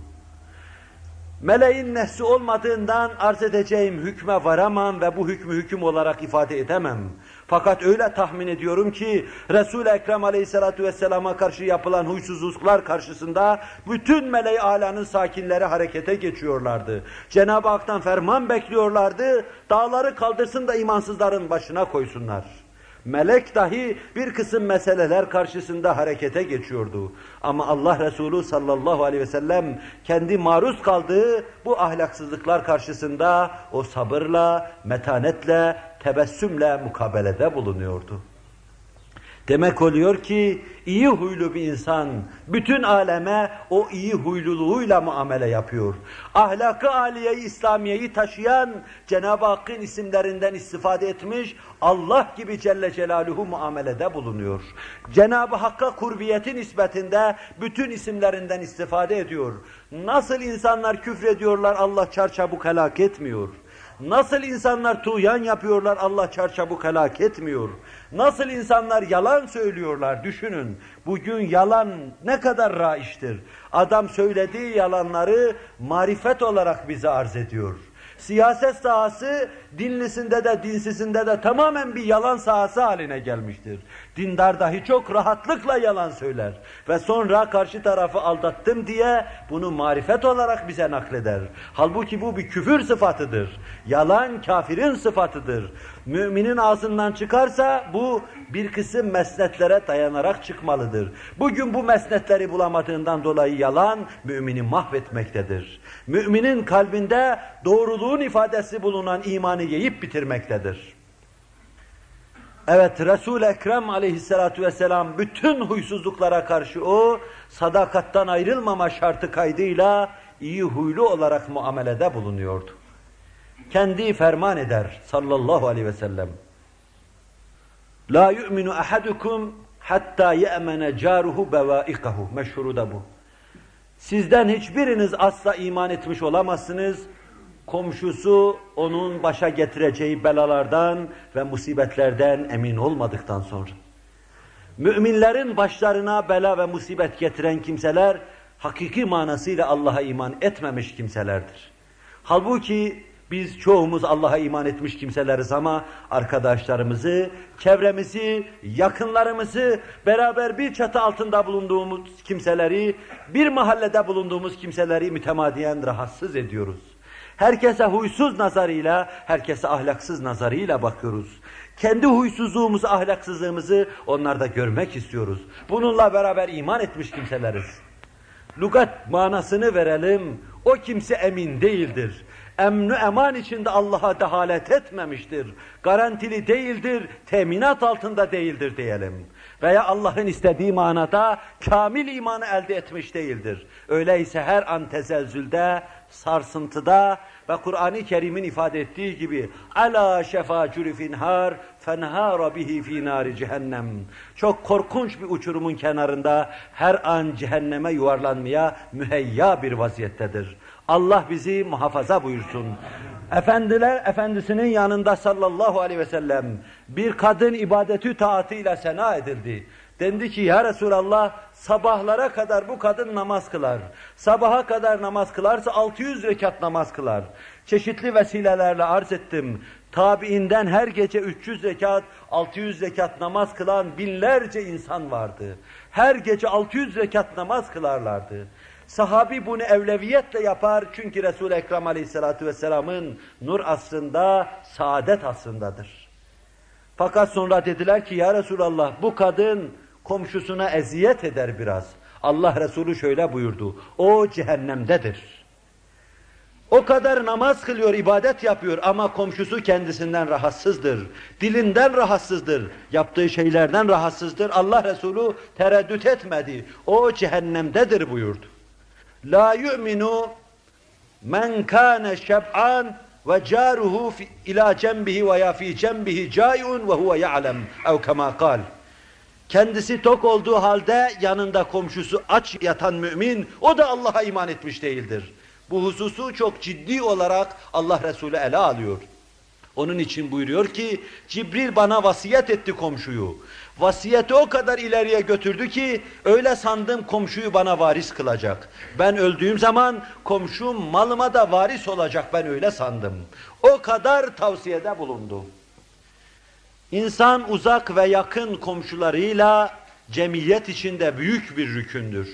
Meleğin nefsi olmadığından arz edeceğim hükme varamam ve bu hükmü hüküm olarak ifade edemem. Fakat öyle tahmin ediyorum ki Resul-i Ekrem aleyhissalatu vesselama karşı yapılan huysuzluklar karşısında bütün meleği alanın sakinleri harekete geçiyorlardı. Cenab-ı Hak'tan ferman bekliyorlardı, dağları kaldırsın da imansızların başına koysunlar. Melek dahi bir kısım meseleler karşısında harekete geçiyordu. Ama Allah Resulü sallallahu aleyhi ve sellem kendi maruz kaldığı bu ahlaksızlıklar karşısında o sabırla, metanetle, tebessümle mukabelede bulunuyordu. Demek oluyor ki iyi huylu bir insan bütün aleme o iyi huyluluğuyla muamele yapıyor. Ahlak-ı âliye-i İslamiye'yi taşıyan Cenab-ı Hakk'ın isimlerinden istifade etmiş Allah gibi Celle Celaluhu muamelede bulunuyor. Cenab-ı Hakk'a kurbiyeti nispetinde bütün isimlerinden istifade ediyor. Nasıl insanlar küfrediyorlar Allah çarçabuk helak etmiyor. Nasıl insanlar tuğyan yapıyorlar, Allah çarçabuk helak etmiyor. Nasıl insanlar yalan söylüyorlar, düşünün. Bugün yalan ne kadar raiçtir. Adam söylediği yalanları marifet olarak bize arz ediyor. Siyaset sahası dinlisinde de dinsizinde de tamamen bir yalan sahası haline gelmiştir. Dindar dahi çok rahatlıkla yalan söyler ve sonra karşı tarafı aldattım diye bunu marifet olarak bize nakleder. Halbuki bu bir küfür sıfatıdır. Yalan kafirin sıfatıdır. Müminin ağzından çıkarsa bu bir kısım mesnetlere dayanarak çıkmalıdır. Bugün bu mesnetleri bulamadığından dolayı yalan mümini mahvetmektedir. Müminin kalbinde doğruluğun ifadesi bulunan imanı yiyip bitirmektedir. Evet, Resul-i Ekrem aleyhissalatu vesselam bütün huysuzluklara karşı o sadakattan ayrılmama şartı kaydıyla iyi huylu olarak muamelede bulunuyordu. Kendi ferman eder sallallahu aleyhi ve sellem. La yu'minu ahadukum hatta ye'mene caruhu bevaikahu. Meşhuru da bu. Sizden hiçbiriniz asla iman etmiş olamazsınız. Komşusu onun başa getireceği belalardan ve musibetlerden emin olmadıktan sonra. Müminlerin başlarına bela ve musibet getiren kimseler hakiki manasıyla Allah'a iman etmemiş kimselerdir. Halbuki biz çoğumuz Allah'a iman etmiş kimseleriz ama arkadaşlarımızı, çevremizi, yakınlarımızı, beraber bir çatı altında bulunduğumuz kimseleri, bir mahallede bulunduğumuz kimseleri mütemadiyen rahatsız ediyoruz. Herkese huysuz nazarıyla, herkese ahlaksız nazarıyla bakıyoruz. Kendi huysuzluğumuzu, ahlaksızlığımızı onlarda görmek istiyoruz. Bununla beraber iman etmiş kimseleriz. Lugat manasını verelim, o kimse emin değildir. Emn-i eman içinde Allah'a dehalet etmemiştir. Garantili değildir, teminat altında değildir diyelim. Veya Allah'ın istediği manada kamil imanı elde etmiş değildir. Öyleyse her an tezelzülde, sarsıntıda ve Kur'an-ı Kerim'in ifade ettiği gibi ala şefa cürifin har fenhara bihi fi nari cehennem. Çok korkunç bir uçurumun kenarında her an cehenneme yuvarlanmaya müheyya bir vaziyettedir. Allah bizi muhafaza buyursun. Efendiler efendisinin yanında sallallahu aleyhi ve sellem bir kadın ibadetü taatıyla sena edildi. Dendi ki ya Resulallah sabahlara kadar bu kadın namaz kılar. Sabaha kadar namaz kılarsa altı yüz rekat namaz kılar. Çeşitli vesilelerle arz ettim. Tabiinden her gece üç yüz rekat, altı yüz rekat namaz kılan binlerce insan vardı. Her gece altı yüz rekat namaz kılarlardı. Sahabi bunu evleviyetle yapar çünkü Resul-i Ekrem aleyhissalatu vesselamın nur asrında, saadet asrındadır. Fakat sonra dediler ki ya Resulallah bu kadın komşusuna eziyet eder biraz. Allah Resulü şöyle buyurdu, o cehennemdedir. O kadar namaz kılıyor, ibadet yapıyor ama komşusu kendisinden rahatsızdır. Dilinden rahatsızdır, yaptığı şeylerden rahatsızdır. Allah Resulü tereddüt etmedi, o cehennemdedir buyurdu. La yu'minu men kâne şeb'an ve caruhu ila cembihi ve ya fi cembihi caiun ve huve ya'lem ev kema kal. Kendisi tok olduğu halde yanında komşusu aç yatan mümin, o da Allah'a iman etmiş değildir. Bu hususu çok ciddi olarak Allah Resulü ele alıyor. Onun için buyuruyor ki, Cibril bana vasiyet etti komşuyu. Vasiyeti o kadar ileriye götürdü ki, öyle sandım komşuyu bana varis kılacak. Ben öldüğüm zaman komşum malıma da varis olacak, ben öyle sandım. O kadar tavsiyede bulundu. İnsan uzak ve yakın komşularıyla cemiyet içinde büyük bir rükündür.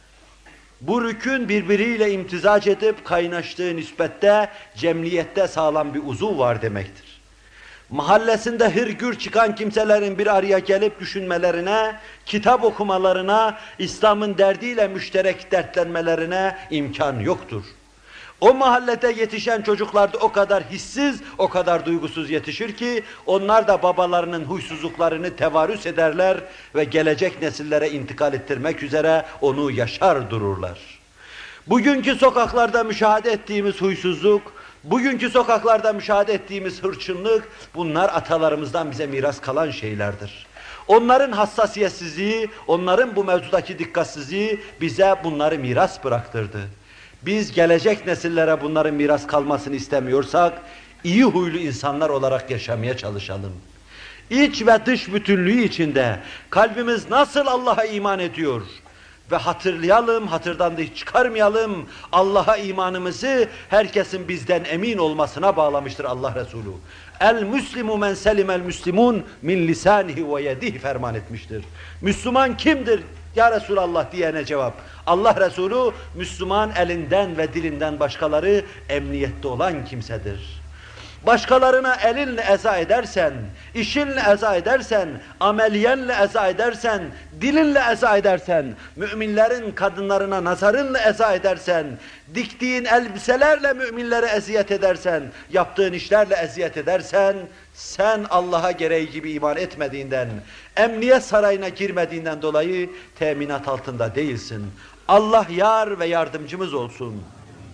Bu rükün birbiriyle imtizac edip kaynaştığı nispette cemiyette sağlam bir uzuv var demektir. Mahallesinde hırgür çıkan kimselerin bir araya gelip düşünmelerine, kitap okumalarına, İslam'ın derdiyle müşterek dertlenmelerine imkan yoktur. O mahallede yetişen çocuklar da o kadar hissiz, o kadar duygusuz yetişir ki, onlar da babalarının huysuzluklarını tevarüs ederler ve gelecek nesillere intikal ettirmek üzere onu yaşar dururlar. Bugünkü sokaklarda müşahede ettiğimiz huysuzluk, bugünkü sokaklarda müşahede ettiğimiz hırçınlık, bunlar atalarımızdan bize miras kalan şeylerdir. Onların hassasiyetsizliği, onların bu mevzudaki dikkatsizliği bize bunları miras bıraktırdı. Biz gelecek nesillere bunların miras kalmasını istemiyorsak, iyi huylu insanlar olarak yaşamaya çalışalım. İç ve dış bütünlüğü içinde kalbimiz nasıl Allah'a iman ediyor ve hatırlayalım, hatırdan da hiç çıkarmayalım, Allah'a imanımızı herkesin bizden emin olmasına bağlamıştır Allah Resulü. El-Müslimu men selimel müslimun min lisanihi ve yedihi ferman etmiştir. Müslüman kimdir ya Resulallah diyene cevap. Allah Resulü, Müslüman elinden ve dilinden başkaları emniyette olan kimsedir. Başkalarına elinle eza edersen, işinle eza edersen, ameliyenle eza edersen, dilinle eza edersen, müminlerin kadınlarına nazarınla eza edersen, diktiğin elbiselerle müminlere eziyet edersen, yaptığın işlerle eziyet edersen, sen Allah'a gereği gibi iman etmediğinden, emniyet sarayına girmediğinden dolayı teminat altında değilsin. Allah yar ve yardımcımız olsun.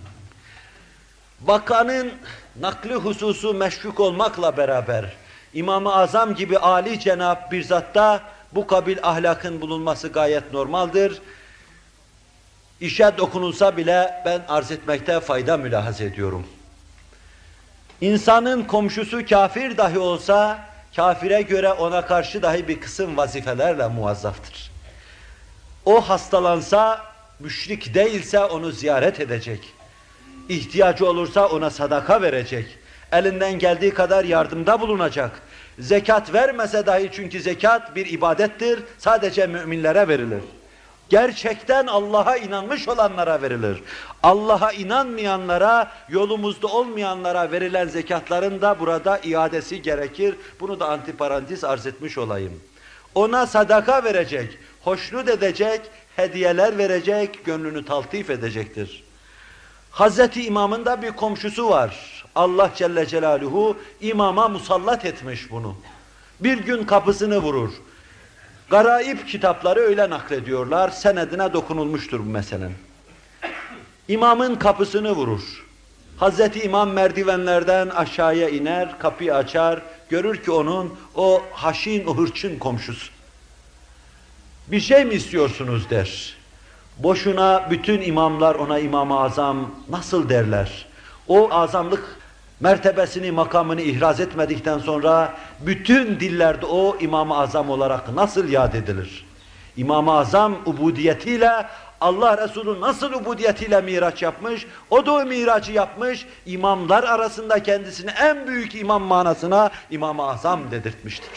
Vakanın nakli hususu meşkuk olmakla beraber İmam-ı Azam gibi âli cenab bir zatta bu kabil ahlakın bulunması gayet normaldir. İşe dokunulsa bile ben arz etmekte fayda mülahaz ediyorum. İnsanın komşusu kafir dahi olsa, kafire göre ona karşı dahi bir kısım vazifelerle muvazzaftır. O hastalansa, müşrik değilse onu ziyaret edecek. İhtiyacı olursa ona sadaka verecek. Elinden geldiği kadar yardımda bulunacak. Zekat vermese dahi, çünkü zekat bir ibadettir, sadece müminlere verilir. Gerçekten Allah'a inanmış olanlara verilir. Allah'a inanmayanlara, yolumuzda olmayanlara verilen zekatların da burada iadesi gerekir. Bunu da antiparantez arz etmiş olayım. Ona sadaka verecek, hoşnut edecek, hediyeler verecek, gönlünü taltif edecektir. Hazreti İmam'ın da bir komşusu var. Allah Celle Celaluhu imama musallat etmiş bunu. Bir gün kapısını vurur. Garaib kitapları öyle naklediyorlar, senedine dokunulmuştur bu meselen. İmamın kapısını vurur. Hazreti İmam merdivenlerden aşağıya iner, kapıyı açar, görür ki onun o haşin, o hırçın komşusu. Bir şey mi istiyorsunuz der. Boşuna bütün imamlar ona İmam-ı Azam nasıl derler? O azamlık mertebesini, makamını ihraz etmedikten sonra bütün dillerde o İmam-ı Azam olarak nasıl yad edilir? İmam-ı Azam ubudiyetiyle, Allah Resulü nasıl ubudiyetiyle miraç yapmış, o da o miracı yapmış, imamlar arasında kendisini en büyük imam manasına İmam-ı Azam dedirtmiştir.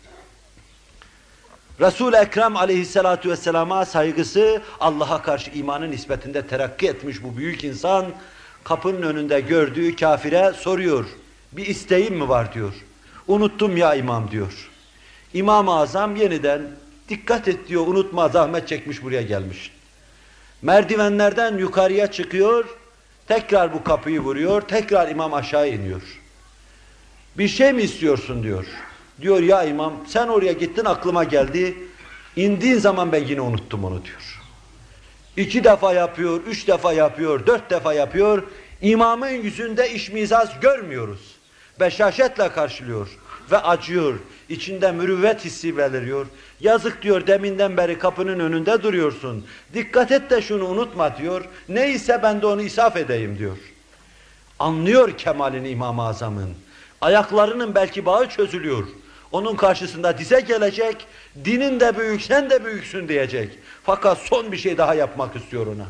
Resul-i Ekrem aleyhissalatu vesselama saygısı, Allah'a karşı imanın nispetinde terakki etmiş bu büyük insan, kapının önünde gördüğü kafire soruyor, bir isteğin mi var diyor. Unuttum ya imam diyor. İmam-ı Azam yeniden, dikkat et diyor, unutma, zahmet çekmiş buraya gelmiş. Merdivenlerden yukarıya çıkıyor, tekrar bu kapıyı vuruyor, tekrar imam aşağı iniyor. Bir şey mi istiyorsun diyor. Diyor ya imam, sen oraya gittin aklıma geldi, indiğin zaman ben yine unuttum onu diyor. İki defa yapıyor, üç defa yapıyor, dört defa yapıyor, İmamın yüzünde işmizaz görmüyoruz. Beşaşetle karşılıyor ve acıyor. İçinde mürüvvet hissi beliriyor. Yazık diyor, deminden beri kapının önünde duruyorsun. Dikkat et de şunu unutma diyor. Neyse ben de onu isaf edeyim diyor. Anlıyor kemalini İmam-ı Azam'ın. Ayaklarının belki bağı çözülüyor. Onun karşısında dize gelecek, dinin de büyük, sen de büyüksün diyecek. Fakat son bir şey daha yapmak istiyor ona.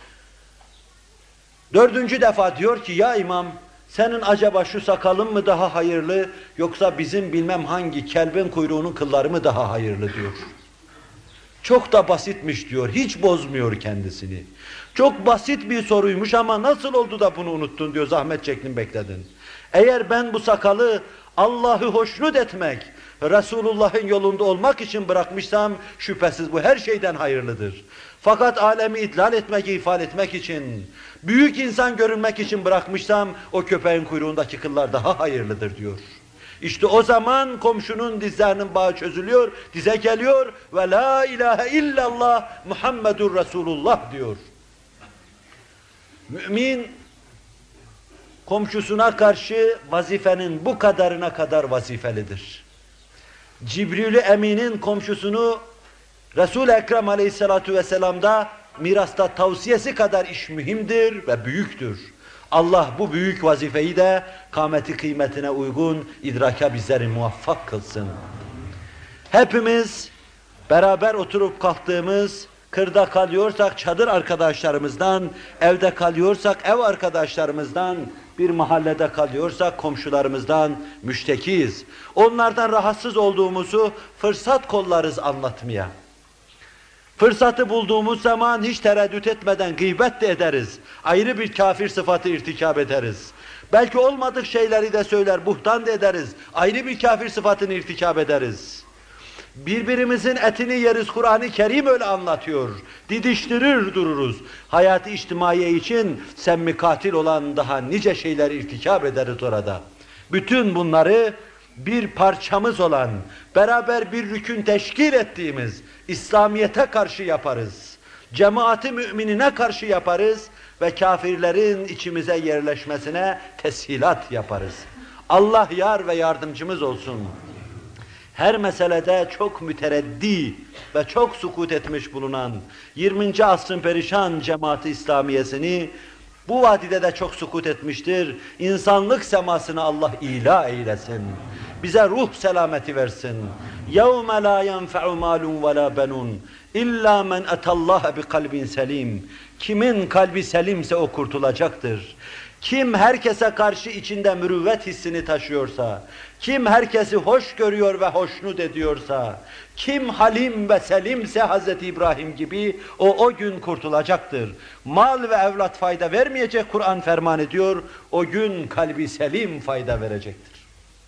Dördüncü defa diyor ki, ya imam, senin acaba şu sakalın mı daha hayırlı, yoksa bizim bilmem hangi kelbin kuyruğunun kılları mı daha hayırlı diyor. Çok da basitmiş diyor, hiç bozmuyor kendisini. Çok basit bir soruymuş ama nasıl oldu da bunu unuttun diyor, zahmet çektin bekledin. Eğer ben bu sakalı Allah'ı hoşnut etmek, Resulullah'ın yolunda olmak için bırakmışsam, şüphesiz bu her şeyden hayırlıdır. Fakat alemi idlal etmek, ifade etmek için, büyük insan görünmek için bırakmışsam, o köpeğin kuyruğundaki kıllar daha hayırlıdır diyor. İşte o zaman komşunun dizlerinin bağı çözülüyor, dize geliyor ve la ilahe illallah Muhammedur Resulullah diyor. Mümin, komşusuna karşı vazifenin bu kadarına kadar vazifelidir. Cibril-i Emin'in komşusunu Resul-i Ekrem Aleyhisselatü Vesselam'da mirasta tavsiyesi kadar iş mühimdir ve büyüktür. Allah bu büyük vazifeyi de kâmeti kıymetine uygun idraka bizleri muvaffak kılsın. Hepimiz beraber oturup kalktığımız, kırda kalıyorsak çadır arkadaşlarımızdan, evde kalıyorsak ev arkadaşlarımızdan, bir mahallede kalıyorsak komşularımızdan müştekiyiz. Onlardan rahatsız olduğumuzu fırsat kollarız anlatmaya. Fırsatı bulduğumuz zaman hiç tereddüt etmeden gıybet de ederiz. Ayrı bir kafir sıfatı irtikab ederiz. Belki olmadık şeyleri de söyler, buhtan da ederiz. Ayrı bir kafir sıfatını irtikab ederiz. Birbirimizin etini yeriz, Kur'an-ı Kerim öyle anlatıyor. Didiştirir dururuz. Hayat-ı içtimaiye için semmi katil olan daha nice şeyler irtikab ederiz orada. Bütün bunları bir parçamız olan, beraber bir rükün teşkil ettiğimiz İslamiyet'e karşı yaparız. Cemaat-i müminine karşı yaparız ve kafirlerin içimize yerleşmesine teshilat yaparız. Allah yar ve yardımcımız olsun. Her meselede çok mütereddi ve çok sukut etmiş bulunan yirminci asrın perişan cemaat-i İslamiyesini bu vadide de çok sukut etmiştir. İnsanlık semasını Allah ila eylesin. Bize ruh selameti versin. يَوْمَ لَا يَنْفَعُ مَالٌ وَلَا بَنُونَ اِلَّا مَنْ اَتَى اللّٰهَ بِقَلْبٍ selim. Kimin kalbi selimse o kurtulacaktır. Kim herkese karşı içinde mürüvvet hissini taşıyorsa, kim herkesi hoş görüyor ve hoşnut ediyorsa, kim halim ve selimse Hazreti İbrahim gibi o o gün kurtulacaktır. Mal ve evlat fayda vermeyecek, Kur'an ferman ediyor, o gün kalbi selim fayda verecektir.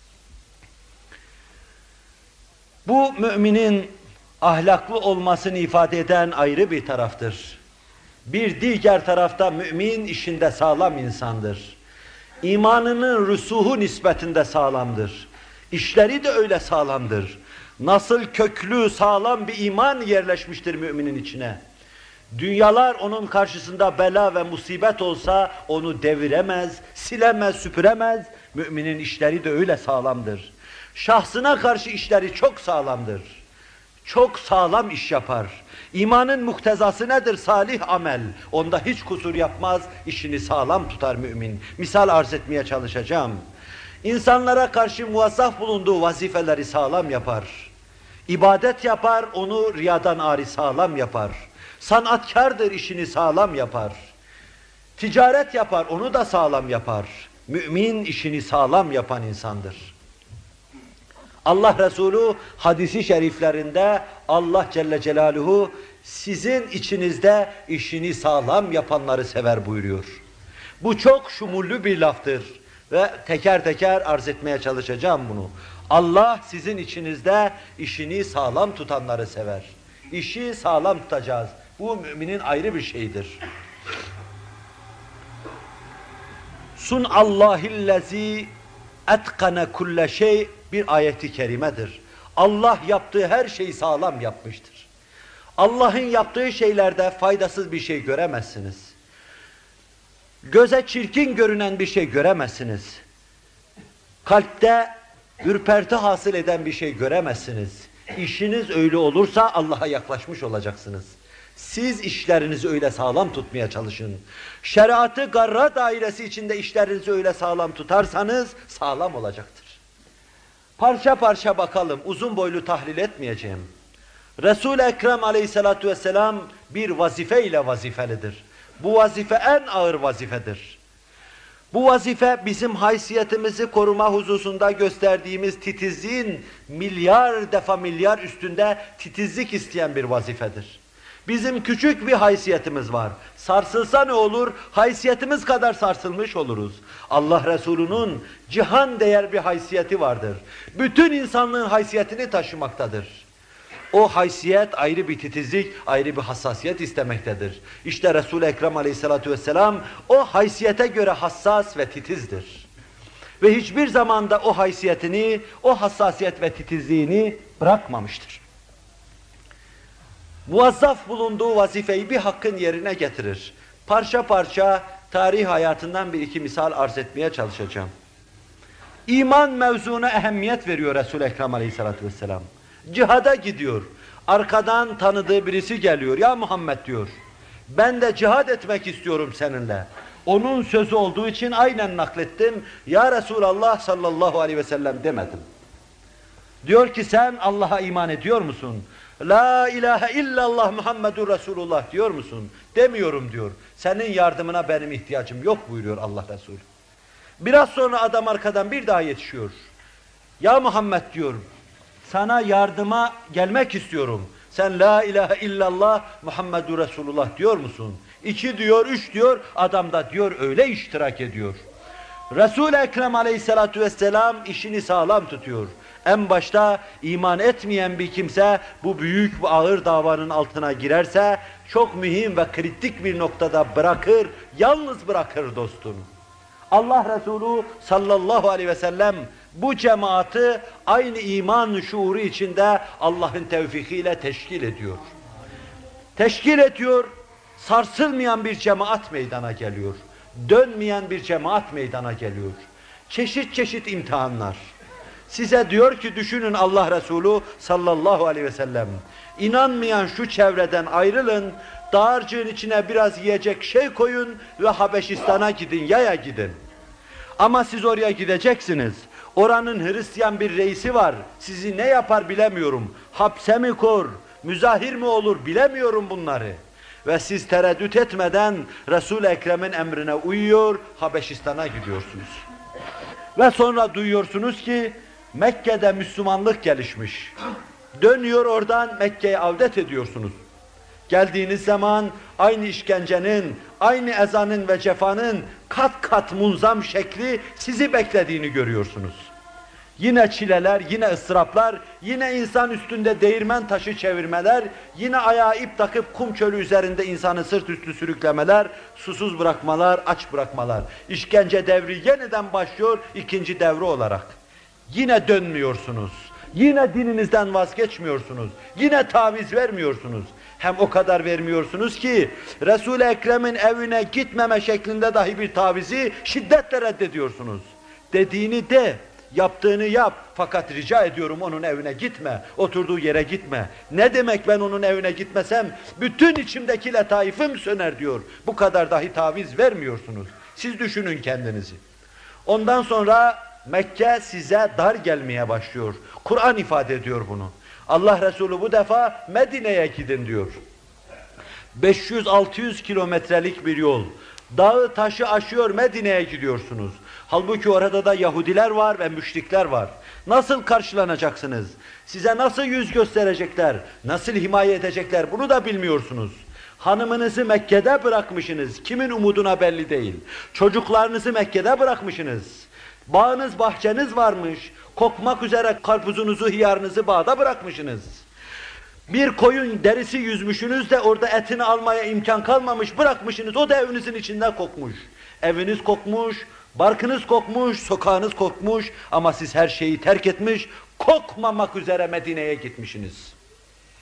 Bu müminin ahlaklı olmasını ifade eden ayrı bir taraftır. Bir diğer tarafta mümin işinde sağlam insandır. İmanının rüsuhu nispetinde sağlamdır. İşleri de öyle sağlamdır. Nasıl köklü, sağlam bir iman yerleşmiştir müminin içine. Dünyalar onun karşısında bela ve musibet olsa onu deviremez, silemez, süpüremez. Müminin işleri de öyle sağlamdır. Şahsına karşı işleri çok sağlamdır. Çok sağlam iş yapar. İmanın muktezası nedir? Salih amel. Onda hiç kusur yapmaz, işini sağlam tutar mümin. Misal arz etmeye çalışacağım. İnsanlara karşı muvazzaf bulunduğu vazifeleri sağlam yapar. İbadet yapar, onu riyadan ari sağlam yapar. Sanatkardır, işini sağlam yapar. Ticaret yapar, onu da sağlam yapar. Mümin işini sağlam yapan insandır. Allah Resulü hadisi şeriflerinde Allah Celle Celaluhu sizin içinizde işini sağlam yapanları sever buyuruyor. Bu çok şumullü bir laftır ve teker teker arz etmeye çalışacağım bunu. Allah sizin içinizde işini sağlam tutanları sever. İşi sağlam tutacağız. Bu müminin ayrı bir şeyidir. Sun Allahillezî etkane kulle şey bir ayeti kerimedir. Allah yaptığı her şeyi sağlam yapmıştır. Allah'ın yaptığı şeylerde faydasız bir şey göremezsiniz. Göze çirkin görünen bir şey göremezsiniz. Kalpte ürperti hasıl eden bir şey göremezsiniz. İşiniz öyle olursa Allah'a yaklaşmış olacaksınız. Siz işlerinizi öyle sağlam tutmaya çalışın. Şeriatı garra dairesi içinde işlerinizi öyle sağlam tutarsanız sağlam olacaktır. Parça parça bakalım, uzun boylu tahlil etmeyeceğim. Resul-i Ekrem aleyhissalatu vesselam bir vazife ile vazifelidir. Bu vazife en ağır vazifedir. Bu vazife bizim haysiyetimizi koruma hususunda gösterdiğimiz titizliğin milyar defa milyar üstünde titizlik isteyen bir vazifedir. Bizim küçük bir haysiyetimiz var. Sarsılsa ne olur? Haysiyetimiz kadar sarsılmış oluruz. Allah Resulü'nün cihan değer bir haysiyeti vardır. Bütün insanlığın haysiyetini taşımaktadır. O haysiyet ayrı bir titizlik, ayrı bir hassasiyet istemektedir. İşte Resul-i Ekrem aleyhissalatu vesselam o haysiyete göre hassas ve titizdir. Ve hiçbir zamanda o haysiyetini, o hassasiyet ve titizliğini bırakmamıştır. Muvazzaf bulunduğu vazifeyi bir hakkın yerine getirir. Parça parça tarih hayatından bir iki misal arz etmeye çalışacağım. İman mevzuna ehemmiyet veriyor Resul-i Ekrem aleyhissalatu vesselam. Cihada gidiyor. Arkadan tanıdığı birisi geliyor. Ya Muhammed diyor. Ben de cihad etmek istiyorum seninle. Onun sözü olduğu için aynen naklettim. Ya Resulallah sallallahu aleyhi ve sellem demedim. Diyor ki sen Allah'a iman ediyor musun? La ilahe illallah Muhammedur Resulullah diyor musun? Demiyorum diyor. Senin yardımına benim ihtiyacım yok buyuruyor Allah Resulü. Biraz sonra adam arkadan bir daha yetişiyor. Ya Muhammed diyor. Sana yardıma gelmek istiyorum. Sen la ilahe illallah Muhammedur Resulullah diyor musun? İki diyor, üç diyor, adam da diyor öyle iştirak ediyor. Resul-i Ekrem aleyhissalatu vesselam işini sağlam tutuyor. En başta iman etmeyen bir kimse bu büyük ve ağır davanın altına girerse çok mühim ve kritik bir noktada bırakır, yalnız bırakır dostunu. Allah Resulü sallallahu aleyhi ve sellem bu cemaati aynı iman şuuru içinde Allah'ın tevfikiyle teşkil ediyor. Teşkil ediyor, sarsılmayan bir cemaat meydana geliyor. Dönmeyen bir cemaat meydana geliyor. Çeşit çeşit imtihanlar. Size diyor ki düşünün Allah Resulü sallallahu aleyhi ve sellem. İnanmayan şu çevreden ayrılın, dağarcığın içine biraz yiyecek şey koyun ve Habeşistan'a gidin, yaya gidin. Ama siz oraya gideceksiniz. Oranın Hristiyan bir reisi var. Sizi ne yapar bilemiyorum. Hapse mi kor, müzahir mi olur bilemiyorum bunları. Ve siz tereddüt etmeden Resul-i Ekrem'in emrine uyuyor, Habeşistan'a gidiyorsunuz. Ve sonra duyuyorsunuz ki Mekke'de Müslümanlık gelişmiş. Dönüyor oradan Mekke'ye avdet ediyorsunuz. Geldiğiniz zaman aynı işkencenin, aynı ezanın ve cefanın kat kat munzam şekli sizi beklediğini görüyorsunuz. Yine çileler, yine ıstıraplar, yine insan üstünde değirmen taşı çevirmeler, yine ayağa ip takıp kum çölü üzerinde insanı sırt üstü sürüklemeler, susuz bırakmalar, aç bırakmalar. İşkence devri yeniden başlıyor ikinci devre olarak. Yine dönmüyorsunuz. Yine dininizden vazgeçmiyorsunuz. Yine taviz vermiyorsunuz. Hem o kadar vermiyorsunuz ki Resul-i Ekrem'in evine gitmeme şeklinde dahi bir tavizi şiddetle reddediyorsunuz. Dediğini de, yaptığını yap. Fakat rica ediyorum onun evine gitme. Oturduğu yere gitme. Ne demek ben onun evine gitmesem bütün içimdeki letaifim söner diyor. Bu kadar dahi taviz vermiyorsunuz. Siz düşünün kendinizi. Ondan sonra Mekke size dar gelmeye başlıyor. Kur'an ifade ediyor bunu. Allah Resulü bu defa Medine'ye gidin diyor. beş yüz altı yüz kilometrelik bir yol. Dağı taşı aşıyor Medine'ye gidiyorsunuz. Halbuki orada da Yahudiler var ve müşrikler var. Nasıl karşılanacaksınız? Size nasıl yüz gösterecekler? Nasıl himaye edecekler? Bunu da bilmiyorsunuz. Hanımınızı Mekke'de bırakmışsınız. Kimin umuduna belli değil. Çocuklarınızı Mekke'de bırakmışsınız. Bağınız, bahçeniz varmış. Kokmak üzere karpuzunuzu, hiyarınızı bağda bırakmışsınız. Bir koyun derisi yüzmüşsünüz de orada etini almaya imkan kalmamış, bırakmışsınız. O da evinizin içinde kokmuş. Eviniz kokmuş, barkınız kokmuş, sokağınız kokmuş ama siz her şeyi terk etmiş, kokmamak üzere Medine'ye gitmişsiniz.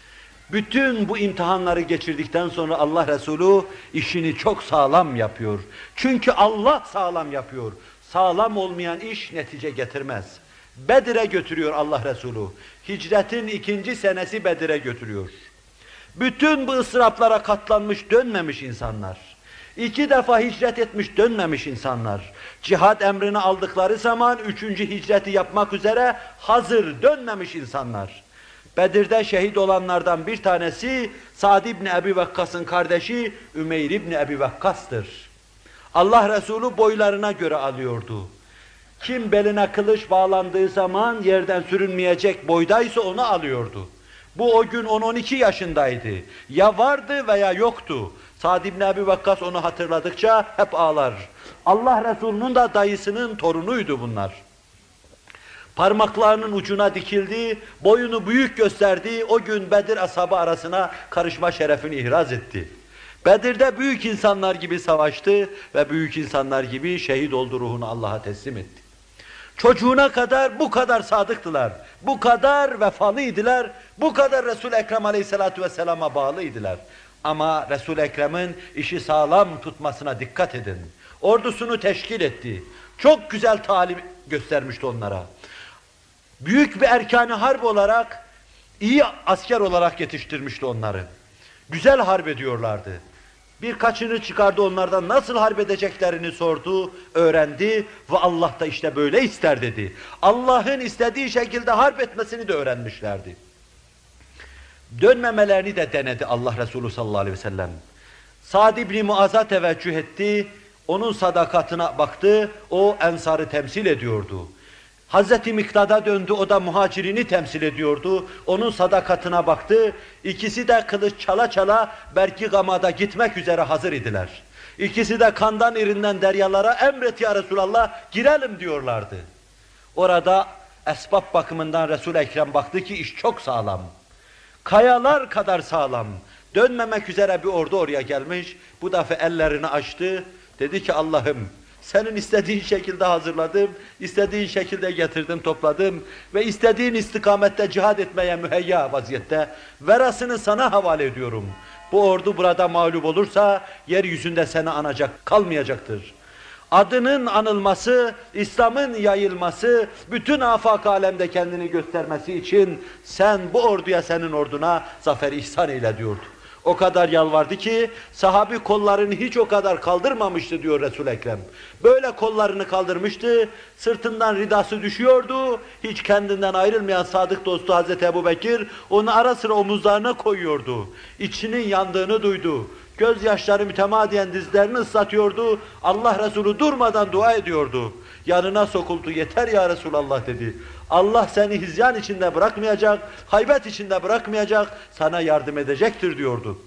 Bütün bu imtihanları geçirdikten sonra Allah Resulü işini çok sağlam yapıyor. Çünkü Allah sağlam yapıyor. Sağlam olmayan iş netice getirmez. Bedir'e götürüyor Allah Resulü. Hicretin ikinci senesi Bedir'e götürüyor. Bütün bu ıstıraplara katlanmış dönmemiş insanlar. İki defa hicret etmiş dönmemiş insanlar. Cihad emrini aldıkları zaman üçüncü hicreti yapmak üzere hazır dönmemiş insanlar. Bedir'de şehit olanlardan bir tanesi Sa'd ibn Ebi Vakkas'ın kardeşi Ümeyr ibn Ebi Vakkas'tır. Allah Resulü boylarına göre alıyordu. Kim beline kılıç bağlandığı zaman yerden sürünmeyecek boydaysa onu alıyordu. Bu o gün on on iki yaşındaydı. Ya vardı veya yoktu. Sa'd ibn Ebi Vakkas onu hatırladıkça hep ağlar. Allah Resulü'nün de dayısının torunuydu bunlar. Parmaklarının ucuna dikildi, boyunu büyük gösterdi, o gün Bedir ashabı arasına karışma şerefini ihraz etti. Bedir'de büyük insanlar gibi savaştı ve büyük insanlar gibi şehit oldu, ruhunu Allah'a teslim etti. Çocuğuna kadar bu kadar sadıktılar, bu kadar vefalıydılar, bu kadar Resul-i Ekrem aleyhissalatu vesselama bağlıydılar. Ama Resul-i Ekrem'in işi sağlam tutmasına dikkat edin. Ordusunu teşkil etti. Çok güzel talim göstermişti onlara. Büyük bir erkan-ı harp olarak, iyi asker olarak yetiştirmişti onları. Güzel harp ediyorlardı. Birkaçını çıkardı onlardan, nasıl harp edeceklerini sordu, öğrendi ve Allah da işte böyle ister dedi. Allah'ın istediği şekilde harp etmesini de öğrenmişlerdi. Dönmemelerini de denedi Allah Resulü sallallahu aleyhi ve sellem. Sa'd ibn Muaz'a teveccüh etti, onun sadakatine baktı, o Ensar'ı temsil ediyordu. Hazreti Miktad'a döndü, o da muhacirini temsil ediyordu. Onun sadakatine baktı. İkisi de kılıç çala çala Berki Gama'da gitmek üzere hazır idiler. İkisi de kandan irinden deryalara emret ya Resulallah girelim diyorlardı. Orada esbab bakımından Resul-i Ekrem baktı ki iş çok sağlam. Kayalar kadar sağlam. Dönmemek üzere bir ordu oraya gelmiş. Bu defa ellerini açtı. Dedi ki Allah'ım, senin istediğin şekilde hazırladım, istediğin şekilde getirdim, topladım ve istediğin istikamette cihad etmeye müheyya vaziyette verasını sana havale ediyorum. Bu ordu burada mağlup olursa yeryüzünde seni anacak, kalmayacaktır. Adının anılması, İslam'ın yayılması, bütün afak alemde kendini göstermesi için sen bu orduya, senin orduna zafer ihsan eyle diyordu. O kadar yalvardı ki sahabi kollarını hiç o kadar kaldırmamıştı diyor Resul-i Ekrem. Böyle kollarını kaldırmıştı, sırtından ridası düşüyordu, hiç kendinden ayrılmayan sadık dostu Hazreti Ebubekir onu ara sıra omuzlarına koyuyordu. İçinin yandığını duydu. Gözyaşları mütemadiyen dizlerini ıslatıyordu. Allah Resulü durmadan dua ediyordu. Yanına sokuldu, yeter ya Resulallah dedi. Allah seni hizyan içinde bırakmayacak, haybet içinde bırakmayacak, sana yardım edecektir diyordu.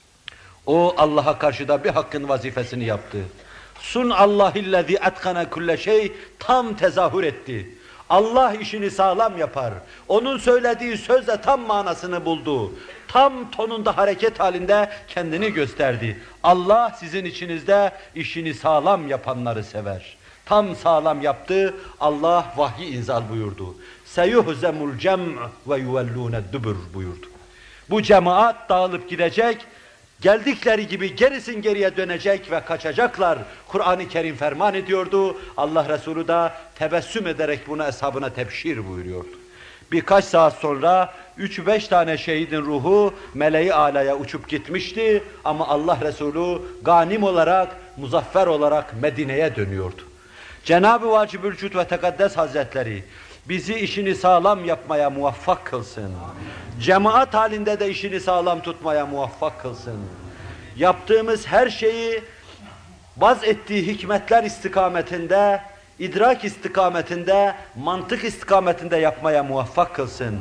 O Allah'a karşı da bir hakkın vazifesini yaptı. Sun Allahillezî etkana kulle şey tam tezahür etti. Allah işini sağlam yapar. Onun söylediği sözle tam manasını buldu. Tam tonunda hareket halinde kendini gösterdi. Allah sizin içinizde işini sağlam yapanları sever. Tam sağlam yaptı. Allah vahyi inzal buyurdu. Seyuhzemul cem ve yuvellûned dubur buyurdu. Bu cemaat dağılıp gidecek. Geldikleri gibi gerisin geriye dönecek ve kaçacaklar. Kur'an-ı Kerim ferman ediyordu. Allah Resulü de tebessüm ederek buna eshabına tebşir buyuruyordu. Birkaç saat sonra üç beş tane şehidin ruhu meleği alaya uçup gitmişti ama Allah Resulü ganim olarak, muzaffer olarak Medine'ye dönüyordu. Cenab-ı Vacibülcud ve Tekaddes Hazretleri bizi işini sağlam yapmaya muvaffak kılsın. Cemaat halinde de işini sağlam tutmaya muvaffak kılsın. Yaptığımız her şeyi vaz ettiği hikmetler istikametinde, idrak istikametinde, mantık istikametinde yapmaya muvaffak kılsın.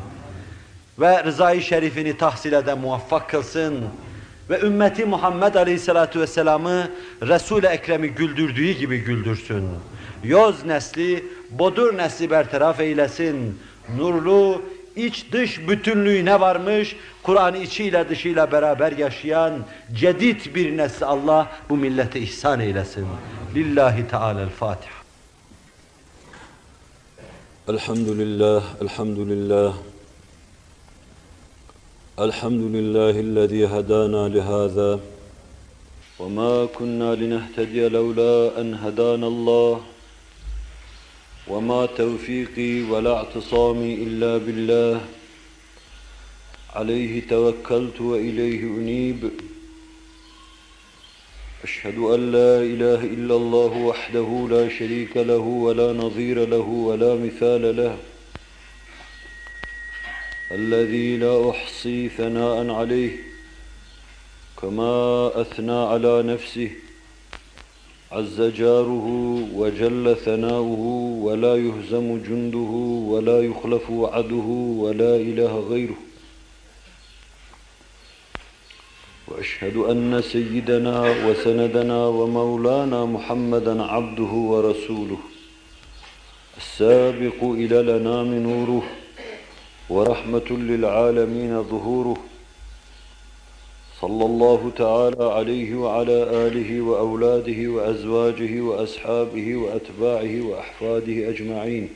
Ve rızayı şerifini tahsilede muvaffak kılsın. Ve ümmeti Muhammed Aleyhisselatü Vesselam'ı Resul-i Ekrem'i güldürdüğü gibi güldürsün. Yoz nesli, bodur nesli bertaraf eylesin. Nurlu, iç dış bütünlüğü ne varmış, Kur'an içiyle dışıyla beraber yaşayan cedid bir nesli Allah bu millete ihsan eylesin. Lillahi Teala'l-Fatiha. Elhamdülillah, elhamdülillah. الحمد لله الذي هدانا لهذا وما كنا لنهتدي لولا أن هدانا الله وما توفيقي ولا اعتصامي إلا بالله عليه توكلت وإليه أنيب أشهد أن لا إله إلا الله وحده لا شريك له ولا نظير له ولا مثال له الذي لا أحصي ثناء عليه كما أثنى على نفسه عز جاره وجل ثناؤه ولا يهزم جنده ولا يخلف وعده ولا إله غيره وأشهد أن سيدنا وسندنا ومولانا محمدا عبده ورسوله السابق إلى الأنام نوره ورحمة للعالمين ظهوره صلى الله تعالى عليه وعلى آله وأولاده وأزواجه وأصحابه وأتباعه وأحفاده أجمعين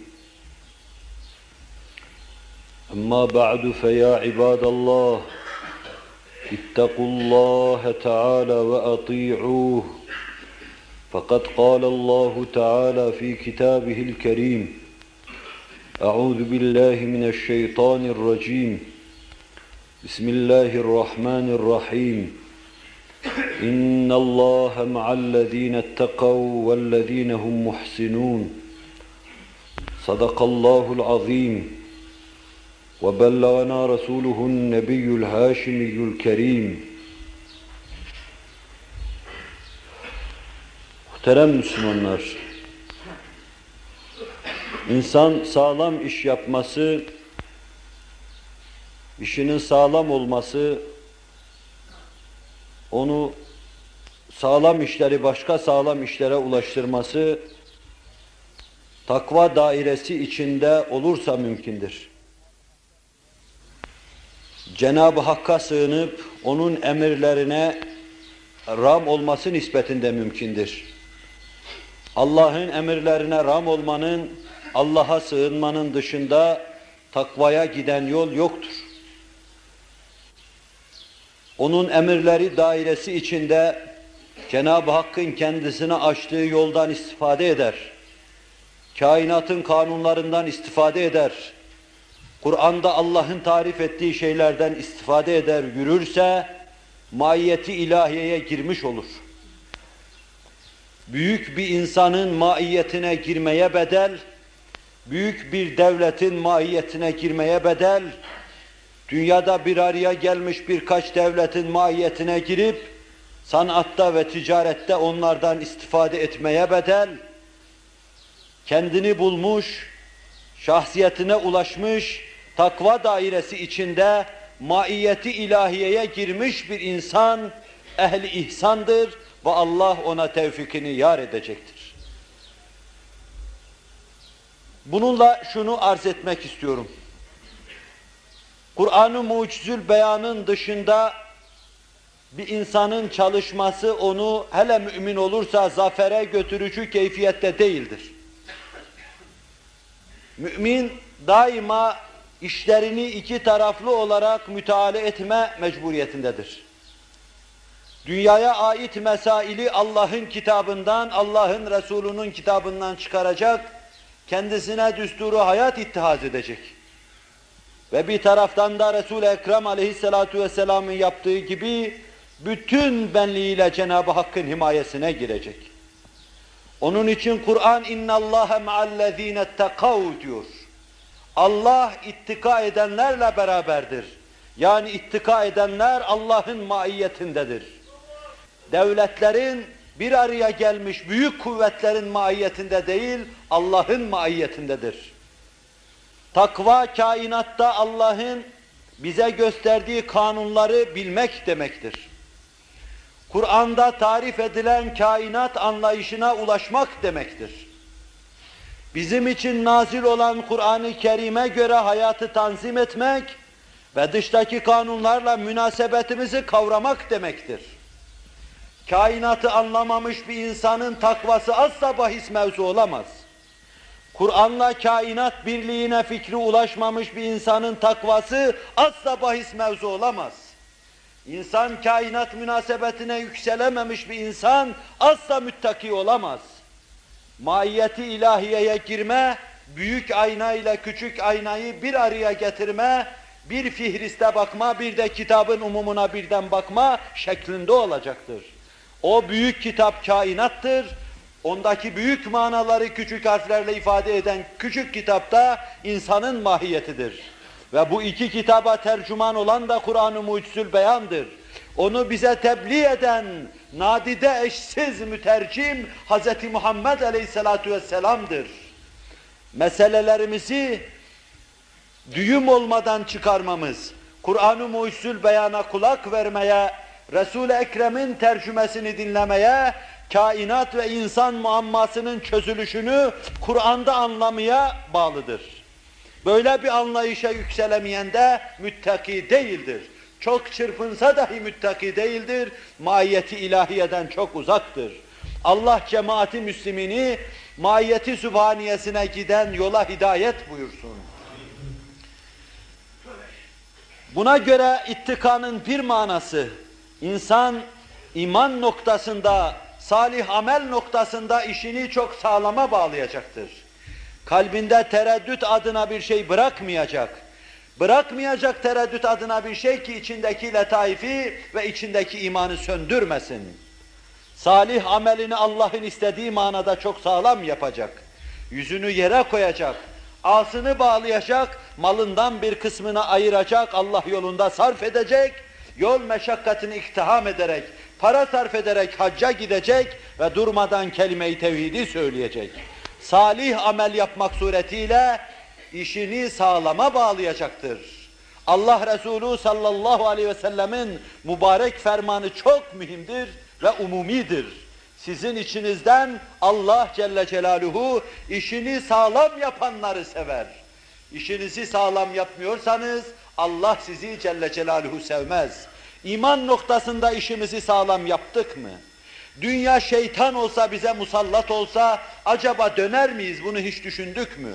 أما بعد فيا عباد الله اتقوا الله تعالى وأطيعوه فقد قال الله تعالى في كتابه الكريم أعوذ بالله من الشيطان الرجيم بسم الله الرحمن الرحيم إن الله مع الذين اتقوا والذين هم محسنون صدق الله العظيم وبلغنا رسوله النبي الهاشمي الكريم. Muhterem Müslümanlar, İnsan sağlam iş yapması, işinin sağlam olması, onu sağlam işleri başka sağlam işlere ulaştırması, takva dairesi içinde olursa mümkündür. Cenab-ı Hakk'a sığınıp, onun emirlerine ram olması nispetinde mümkündür. Allah'ın emirlerine ram olmanın, Allah'a sığınmanın dışında takvaya giden yol yoktur. Onun emirleri dairesi içinde Cenab-ı Hakk'ın kendisine açtığı yoldan istifade eder. Kainatın kanunlarından istifade eder. Kur'an'da Allah'ın tarif ettiği şeylerden istifade eder, yürürse maiyeti ilahiyeye girmiş olur. Büyük bir insanın maiyetine girmeye bedel, büyük bir devletin mahiyetine girmeye bedel, dünyada bir araya gelmiş birkaç devletin mahiyetine girip, sanatta ve ticarette onlardan istifade etmeye bedel, kendini bulmuş, şahsiyetine ulaşmış, takva dairesi içinde maiyeti ilahiyeye girmiş bir insan, ehli ihsandır ve Allah ona tevfikini yar edecektir. Bununla şunu arz etmek istiyorum. Kur'an-ı Mucizül Beyan'ın dışında bir insanın çalışması onu hele mümin olursa zafere götürücü keyfiyette değildir. Mümin daima işlerini iki taraflı olarak müteala etme mecburiyetindedir. Dünyaya ait mesaili Allah'ın kitabından, Allah'ın Resulü'nün kitabından çıkaracak, kendisine düsturu hayat ittihaz edecek. Ve bir taraftan da Resul-i Ekrem aleyhissalatu vesselam'ın yaptığı gibi bütün benliğiyle Cenab-ı Hakk'ın himayesine girecek. Onun için Kur'an اِنَّ اللّٰهَ مَعَ الَّذ۪ينَ اتَّقَوْا diyor. Allah ittika edenlerle beraberdir. Yani ittika edenler Allah'ın maiyetindedir. Devletlerin bir araya gelmiş büyük kuvvetlerin maiyetinde değil, Allah'ın maiyetindedir. Takva kainatta Allah'ın bize gösterdiği kanunları bilmek demektir. Kur'an'da tarif edilen kainat anlayışına ulaşmak demektir. Bizim için nazil olan Kur'an-ı Kerim'e göre hayatı tanzim etmek ve dıştaki kanunlarla münasebetimizi kavramak demektir. Kainatı anlamamış bir insanın takvası asla bahis mevzu olamaz. Kur'an'la kainat birliğine fikri ulaşmamış bir insanın takvası asla bahis mevzu olamaz. İnsan kainat münasebetine yükselememiş bir insan asla müttaki olamaz. Mahiyeti ilahiyeye girme, büyük ayna ile küçük aynayı bir araya getirme, bir fihriste bakma, bir de kitabın umumuna birden bakma şeklinde olacaktır. O büyük kitap kainattır. Ondaki büyük manaları küçük harflerle ifade eden küçük kitapta insanın mahiyetidir. Ve bu iki kitaba tercüman olan da Kur'an-ı Mucizül Beyan'dır. Onu bize tebliğ eden nadide eşsiz mütercim Hz. Muhammed Aleyhisselatu Vesselam'dır. Meselelerimizi düğüm olmadan çıkarmamız, Kur'an-ı Mucizül Beyan'a kulak vermeye, Resul-i Ekrem'in tercümesini dinlemeye, kainat ve insan muammasının çözülüşünü Kur'an'da anlamaya bağlıdır. Böyle bir anlayışa yükselemeyen de müttaki değildir. Çok çırpınsa dahi müttaki değildir, mahiyeti ilahiyeden çok uzaktır. Allah cemaati müslimini mahiyeti sübhaniyesine giden yola hidayet buyursun. Buna göre ittikanın bir manası, insan iman noktasında, salih amel noktasında işini çok sağlama bağlayacaktır. Kalbinde tereddüt adına bir şey bırakmayacak. Bırakmayacak tereddüt adına bir şey ki içindeki letaifi ve içindeki imanı söndürmesin. Salih amelini Allah'ın istediği manada çok sağlam yapacak. Yüzünü yere koyacak. Asını bağlayacak, malından bir kısmını ayıracak, Allah yolunda sarf edecek, yol meşakkatini iktiham ederek, para sarf ederek hacca gidecek ve durmadan kelime-i tevhidi söyleyecek. Salih amel yapmak suretiyle işini sağlama bağlayacaktır. Allah Resulü sallallahu aleyhi ve sellemin mübarek fermanı çok mühimdir ve umumidir. Sizin içinizden Allah Celle Celaluhu işini sağlam yapanları sever. İşinizi sağlam yapmıyorsanız Allah sizi Celle Celaluhu sevmez. İman noktasında işimizi sağlam yaptık mı? Dünya şeytan olsa, bize musallat olsa acaba döner miyiz? Bunu hiç düşündük mü?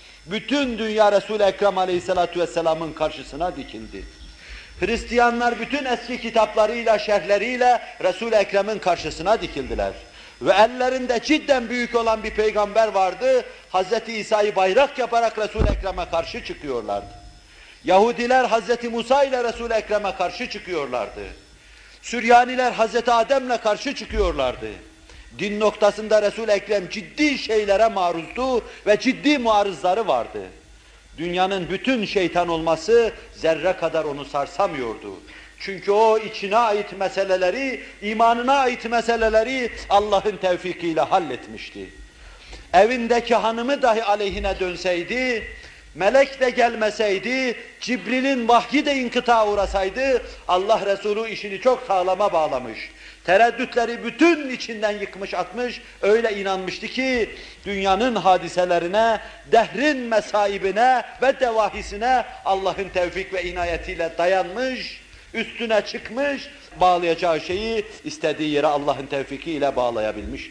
Bütün dünya Resul-i Ekrem Aleyhisselatü Vesselam'ın karşısına dikildi. Hristiyanlar bütün eski kitaplarıyla, şerhleriyle Resul-i Ekrem'in karşısına dikildiler. Ve ellerinde cidden büyük olan bir peygamber vardı, Hazreti İsa'yı bayrak yaparak Resul-i Ekrem'e karşı çıkıyorlardı. Yahudiler Hazreti Musa ile Resul-i Ekrem'e karşı çıkıyorlardı. Süryaniler Hazreti Adem'le karşı çıkıyorlardı. Din noktasında Resul-i Ekrem ciddi şeylere maruzdu ve ciddi muarızları vardı. Dünyanın bütün şeytan olması zerre kadar onu sarsamıyordu. Çünkü o içine ait meseleleri, imanına ait meseleleri Allah'ın tevfikiyle halletmişti. Evindeki hanımı dahi aleyhine dönseydi, melek de gelmeseydi, Cibril'in vahyi de inkıta uğrasaydı, Allah Resulü işini çok sağlama bağlamış. Tereddütleri bütün içinden yıkmış atmış, öyle inanmıştı ki dünyanın hadiselerine, dehrin mesaibine ve devahisine Allah'ın tevfik ve inayetiyle dayanmış, üstüne çıkmış, bağlayacağı şeyi istediği yere Allah'ın tevfikiyle bağlayabilmişti.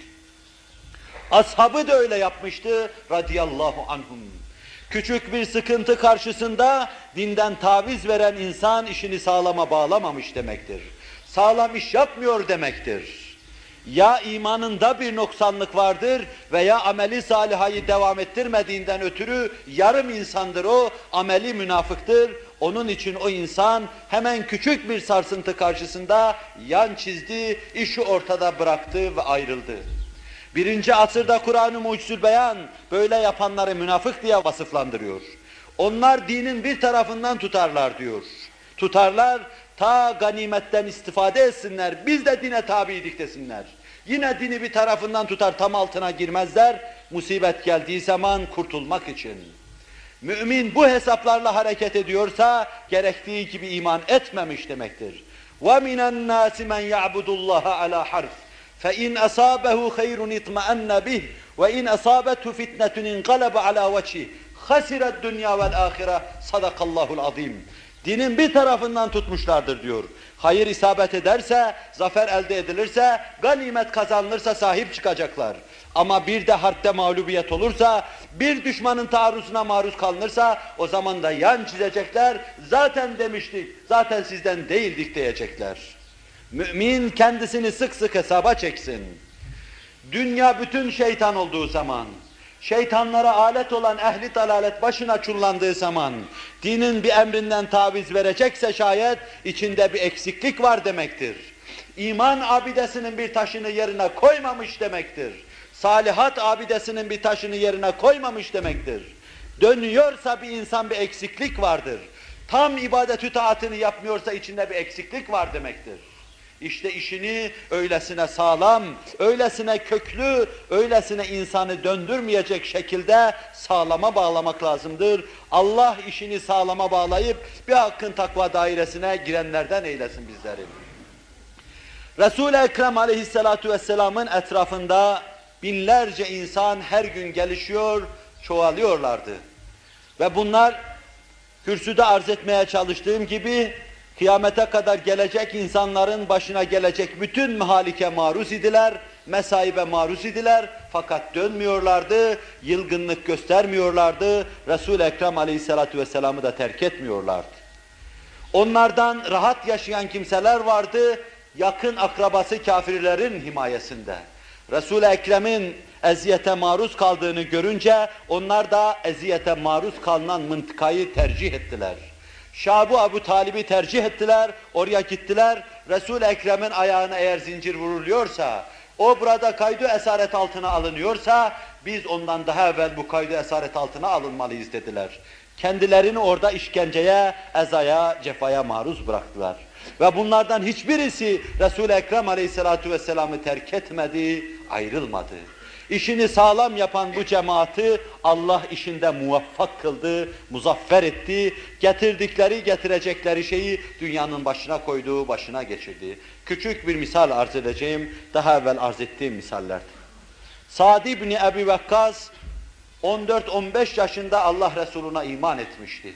Ashabı da öyle yapmıştı radıyallahu anhum. Küçük bir sıkıntı karşısında dinden taviz veren insan işini sağlama bağlamamış demektir. Sağlam iş yapmıyor demektir. Ya imanında bir noksanlık vardır veya ameli salihayı devam ettirmediğinden ötürü yarım insandır o, ameli münafıktır. Onun için o insan hemen küçük bir sarsıntı karşısında yan çizdi, işi ortada bıraktı ve ayrıldı. Birinci asırda Kur'an-ı Mucizül Beyan böyle yapanları münafık diye vasıflandırıyor. Onlar dinin bir tarafından tutarlar diyor. Tutarlar, ta ganimetten istifade etsinler, biz de dine tabiydik desinler. Yine dini bir tarafından tutar, tam altına girmezler, musibet geldiği zaman kurtulmak için. Mümin bu hesaplarla hareket ediyorsa, gerektiği gibi iman etmemiş demektir. وَمِنَ النَّاسِ مَنْ يَعْبُدُ اللّٰهَ عَلَى حَرْفٍ فَاِنْ أَصَابَهُ خَيْرٌ اِطْمَأَنَّ بِهِ وَاِنْ أَصَابَتْهُ فِتْنَةٌ اِنْقَلَبَ عَلَى وَجْهِهِ خَسِرَ الدُّنْيَا وَالْآخِرَةِ صَدَقَ اللّٰهُ الْعَظِيمُ. Dinin bir tarafından tutmuşlardır diyor. Hayır isabet ederse, zafer elde edilirse, ganimet kazanılırsa sahip çıkacaklar. Ama bir de harpte mağlubiyet olursa, bir düşmanın taarruzuna maruz kalınırsa, o zaman da yan çizecekler, zaten demiştik, zaten sizden değildik diyecekler. Mümin kendisini sık sık hesaba çeksin. Dünya bütün şeytan olduğu zaman, şeytanlara alet olan ehli dalalet başına çullandığı zaman, dinin bir emrinden taviz verecekse şayet, içinde bir eksiklik var demektir. İman abidesinin bir taşını yerine koymamış demektir. Salihat abidesinin bir taşını yerine koymamış demektir. Dönüyorsa bir insan bir eksiklik vardır. Tam ibadet-ü taatını yapmıyorsa içinde bir eksiklik var demektir. İşte işini öylesine sağlam, öylesine köklü, öylesine insanı döndürmeyecek şekilde sağlama bağlamak lazımdır. Allah işini sağlama bağlayıp bir hakkın takva dairesine girenlerden eylesin bizleri. Resul-i Ekrem aleyhissalatu vesselamın etrafında binlerce insan her gün gelişiyor, çoğalıyorlardı. Ve bunlar kürsüde arz etmeye çalıştığım gibi kıyamete kadar gelecek insanların başına gelecek bütün mehalike maruz idiler, mesaibe maruz idiler fakat dönmüyorlardı, yılgınlık göstermiyorlardı, Resul-i Ekrem aleyhissalatu vesselam'ı da terk etmiyorlardı. Onlardan rahat yaşayan kimseler vardı, yakın akrabası kafirlerin himayesinde. Resul-i Ekrem'in eziyete maruz kaldığını görünce onlar da eziyete maruz kalınan mıntıkayı tercih ettiler. Şabu Abu Talib'i tercih ettiler, oraya gittiler. Resul-i Ekrem'in ayağına eğer zincir vuruluyorsa, o burada kaydı esaret altına alınıyorsa, biz ondan daha evvel bu kaydı esaret altına alınmalıyız dediler. Kendilerini orada işkenceye, ezaya, cefaya maruz bıraktılar. Ve bunlardan hiçbirisi Resul-i Ekrem aleyhissalatu vesselam'ı terk etmedi, ayrılmadı. İşini sağlam yapan bu cemaati Allah işinde muvaffak kıldı, muzaffer etti. Getirdikleri, getirecekleri şeyi dünyanın başına koyduğu, başına geçirdi. Küçük bir misal arz edeceğim, daha evvel arz ettiğim misallerdi. Sa'd ibn Ebi Vakkas on dört on beş yaşında Allah Resuluna iman etmişti.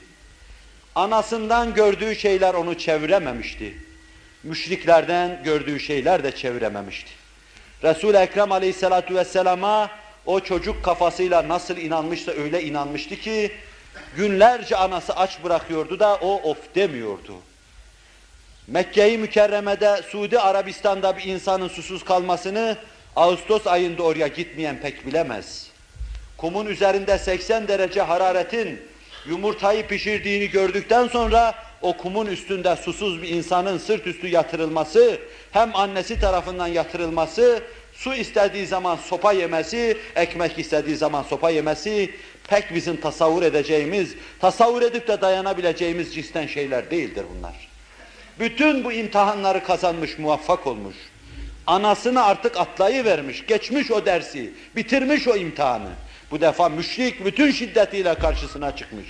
Anasından gördüğü şeyler onu çevirememişti. Müşriklerden gördüğü şeyler de çevirememişti. Resul-i Ekrem aleyhissalatu vesselama o çocuk kafasıyla nasıl inanmışsa öyle inanmıştı ki günlerce anası aç bırakıyordu da o of demiyordu. Mekke-i Mükerreme'de, Suudi Arabistan'da bir insanın susuz kalmasını Ağustos ayında oraya gitmeyen pek bilemez. Kumun üzerinde seksen derece hararetin yumurtayı pişirdiğini gördükten sonra o kumun üstünde susuz bir insanın sırt üstü yatırılması, hem annesi tarafından yatırılması, su istediği zaman sopa yemesi, ekmek istediği zaman sopa yemesi pek bizim tasavvur edeceğimiz, tasavvur edip de dayanabileceğimiz cinsten şeyler değildir bunlar. Bütün bu imtihanları kazanmış, muvaffak olmuş. Anasını artık atlayıvermiş, geçmiş o dersi, bitirmiş o imtihanı. Bu defa müşrik bütün şiddetiyle karşısına çıkmış.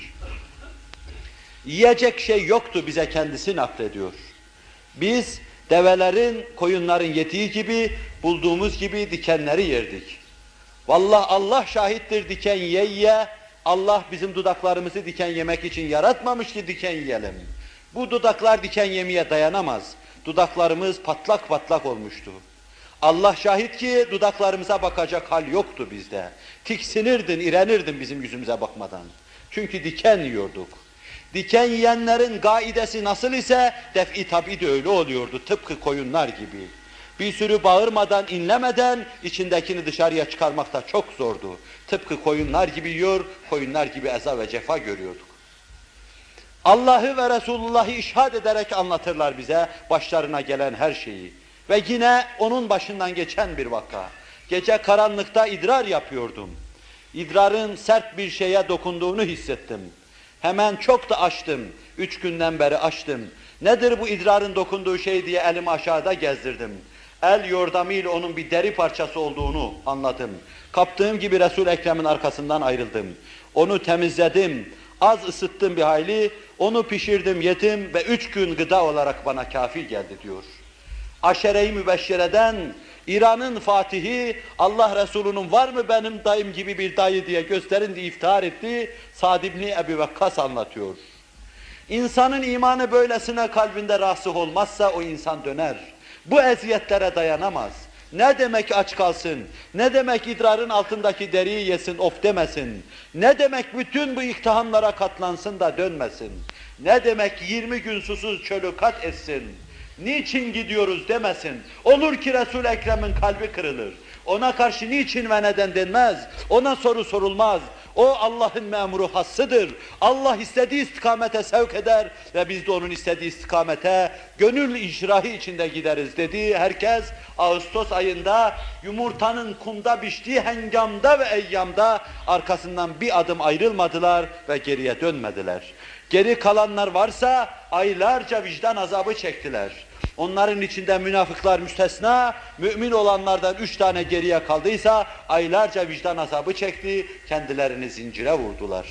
Yiyecek şey yoktu, bize kendisi naklediyor. Biz develerin, koyunların yediği gibi, bulduğumuz gibi dikenleri yerdik. Vallahi Allah şahittir, diken ye ye, Allah bizim dudaklarımızı diken yemek için yaratmamış ki diken yiyelim. Bu dudaklar diken yemeye dayanamaz. Dudaklarımız patlak patlak olmuştu. Allah şahit ki dudaklarımıza bakacak hal yoktu bizde. Tiksinirdin, irenirdin bizim yüzümüze bakmadan. Çünkü diken yiyorduk. Diken yiyenlerin gaidesi nasıl ise def-i tabi de öyle oluyordu, tıpkı koyunlar gibi. Bir sürü bağırmadan, inlemeden içindekini dışarıya çıkarmak da çok zordu. Tıpkı koyunlar gibi yiyor, koyunlar gibi eza ve cefa görüyorduk. Allah'ı ve Resulullah'ı işhad ederek anlatırlar bize başlarına gelen her şeyi. Ve yine onun başından geçen bir vaka. Gece karanlıkta idrar yapıyordum. İdrarın sert bir şeye dokunduğunu hissettim. Hemen çok da açtım. Üç günden beri açtım. Nedir bu idrarın dokunduğu şey diye elimi aşağıda gezdirdim. El yordamıyla onun bir deri parçası olduğunu anladım. Kaptığım gibi Resul-i Ekrem'in arkasından ayrıldım. Onu temizledim. Az ısıttım bir hayli. Onu pişirdim, yedim ve üç gün gıda olarak bana kafi geldi diyor. Aşere-i Mübeşşere'den İran'ın fatihi, Allah Resulü'nün var mı benim dayım gibi bir dayı diye gösterin diye iftihar etti. Sa'd ibn Ebi Vakkas anlatıyor. İnsanın imanı böylesine kalbinde rasih olmazsa o insan döner. Bu eziyetlere dayanamaz. Ne demek aç kalsın, ne demek idrarın altındaki deriyi yesin, of demesin, ne demek bütün bu iktihamlara katlansın da dönmesin, ne demek yirmi gün susuz çölü kat etsin, niçin gidiyoruz demesin, olur ki Resul-i Ekrem'in kalbi kırılır, ona karşı niçin ve neden denmez, ona soru sorulmaz, o Allah'ın memuru hassıdır, Allah istediği istikamete sevk eder ve biz de onun istediği istikamete gönül inşirahı içinde gideriz dedi. Herkes Ağustos ayında yumurtanın kumda piştiği hengamda ve eyyamda arkasından bir adım ayrılmadılar ve geriye dönmediler. Geri kalanlar varsa aylarca vicdan azabı çektiler. Onların içinde münafıklar müstesna, mümin olanlardan üç tane geriye kaldıysa aylarca vicdan azabı çekti, kendilerini zincire vurdular.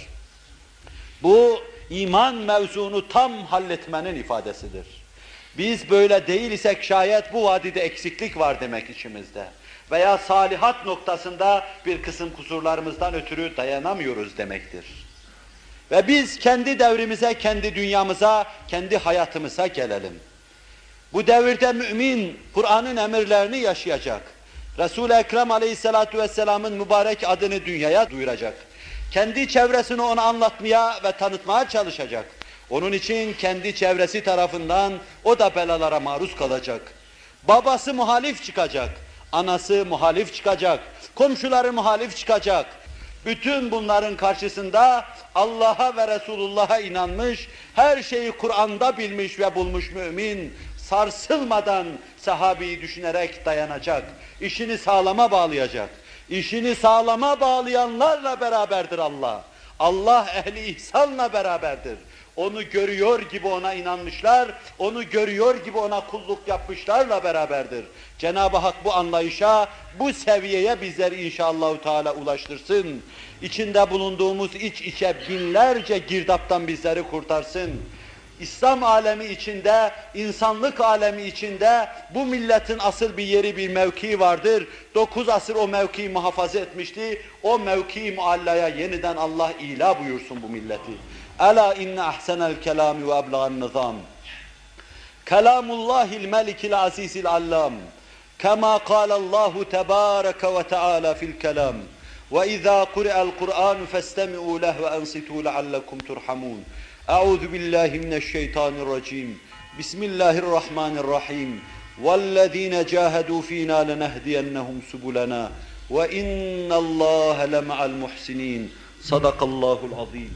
Bu iman mevzunu tam halletmenin ifadesidir. Biz böyle değil isek şayet bu vadide eksiklik var demek içimizde. Veya salihat noktasında bir kısım kusurlarımızdan ötürü dayanamıyoruz demektir. Ve biz kendi devrimize, kendi dünyamıza, kendi hayatımıza gelelim. Bu devirde mümin Kur'an'ın emirlerini yaşayacak. Resul-i Ekrem Aleyhisselatü Vesselam'ın mübarek adını dünyaya duyuracak. Kendi çevresini ona anlatmaya ve tanıtmaya çalışacak. Onun için kendi çevresi tarafından o da belalara maruz kalacak. Babası muhalif çıkacak, anası muhalif çıkacak, komşuları muhalif çıkacak. Bütün bunların karşısında Allah'a ve Resulullah'a inanmış, her şeyi Kur'an'da bilmiş ve bulmuş mümin, sarsılmadan sahabeyi düşünerek dayanacak, işini sağlama bağlayacak. İşini sağlama bağlayanlarla beraberdir Allah. Allah ehli ihsanla beraberdir. Onu görüyor gibi ona inanmışlar, onu görüyor gibi ona kulluk yapmışlarla beraberdir. Cenab-ı Hak bu anlayışa, bu seviyeye bizleri inşallahü teala ulaştırsın. İçinde bulunduğumuz iç içe binlerce girdaptan bizleri kurtarsın. İslam alemi içinde, insanlık alemi içinde bu milletin asıl bir yeri, bir mevkii vardır. Dokuz asır o mevkiyi muhafaza etmişti. O mevkii muallaya yeniden Allah ila buyursun bu milleti. Ela inne ahsenel kelami ve eblagan nizam. Kelamullahil melikil azizil allam. Kema kâlallahu tebâreke ve teâlâ fil kelam. Ve izâ kuri'el Kur'an festemi'û leh ve ensitû leallekum turhamûn. أعوذ بالله من الشيطان الرجيم بسم الله الرحمن الرحيم والذين جاهدوا فينا لنهدينهم سبلنا وإن الله لمع المحسنين صدق الله العظيم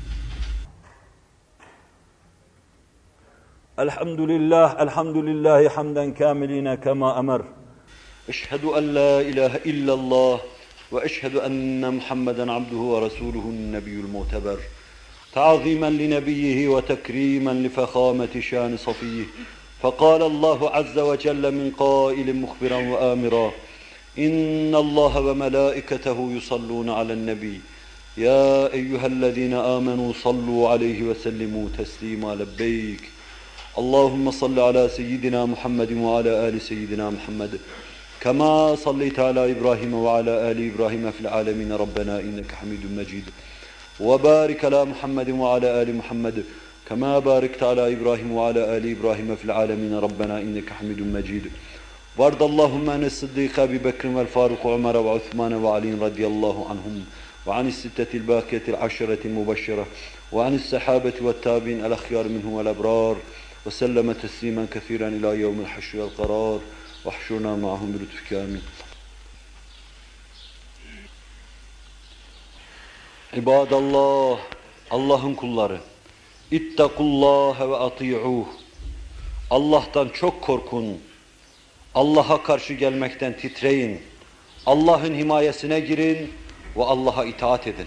الحمد لله الحمد لله حمدا كاملين كما أمر أشهد أن لا إله إلا الله وأشهد أن محمدا عبده ورسوله النبي المعتبر تعظيما لنبيه وتكريما لفخامة شان صفيه فقال الله عز وجل من قائل مخبرا وآمرا إن الله وملائكته يصلون على النبي يا أيها الذين آمنوا صلوا عليه وسلموا تسليما لبيك اللهم صل على سيدنا محمد وعلى آل سيدنا محمد كما صليت على إبراهيم وعلى آل إبراهيم في العالمين ربنا إنك حميد مجيد وبارك على محمد وعلى آل محمد كما باركت على إبراهيم وعلى آل إبراهيم في العالمين ربنا إنك حميد مجيد وارض اللهم عن الصديق أبي بكر والفاروق وعمر وعثمان وعلي رضي الله عنهم وعن الستة الباقية العشرة المبشرة وعن الصحابة والتابعين الأخيار منهم والأبرار وسلم تسليما كثيرا إلى يوم الحشر والقرار واحشرنا معهم بلطفك آمين. İbadallah, Allah'ın kulları, ittakullâhe ve ati'ûh. Allah'tan çok korkun, Allah'a karşı gelmekten titreyin, Allah'ın himayesine girin ve Allah'a itaat edin.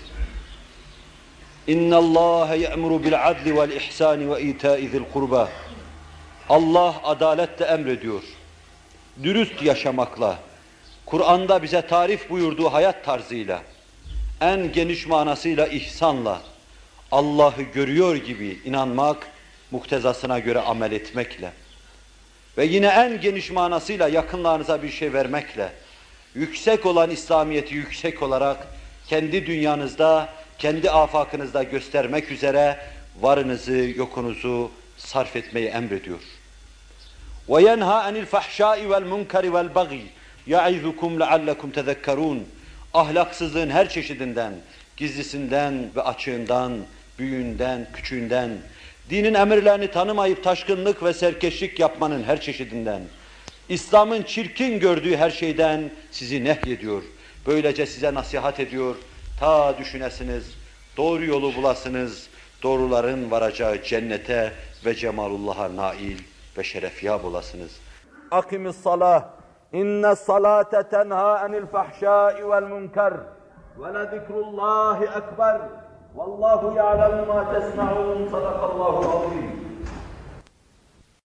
İnnallâhe ye'muru bil adli vel ihsani ve itâi zil kurbâ. Allah adaletle emrediyor, dürüst yaşamakla, Kur'an'da bize tarif buyurduğu hayat tarzıyla, en geniş manasıyla ihsanla, Allah'ı görüyor gibi inanmak, muktezasına göre amel etmekle ve yine en geniş manasıyla yakınlarınıza bir şey vermekle, yüksek olan İslamiyet'i yüksek olarak kendi dünyanızda, kendi afakınızda göstermek üzere varınızı, yokunuzu sarf etmeyi emrediyor. وَيَنْهَا عَنِ الْفَحْشَاءِ وَالْمُنْكَرِ وَالْبَغِيِ يَعِذُكُمْ لَعَلَّكُمْ تَذَكَّرُونَ Ahlaksızlığın her çeşidinden, gizlisinden ve açığından, büyüğünden, küçüğünden, dinin emirlerini tanımayıp taşkınlık ve serkeşlik yapmanın her çeşidinden, İslam'ın çirkin gördüğü her şeyden sizi nehyediyor. Böylece size nasihat ediyor, ta düşünesiniz, doğru yolu bulasınız, doğruların varacağı cennete ve cemalullah'a nail ve şerefyab olasınız. Akimis salah, inne salate tenha anil fahşai vel münker ve le zikrullahi ekber vallahu ya'lemu ma tesma'un sadakallahu azim.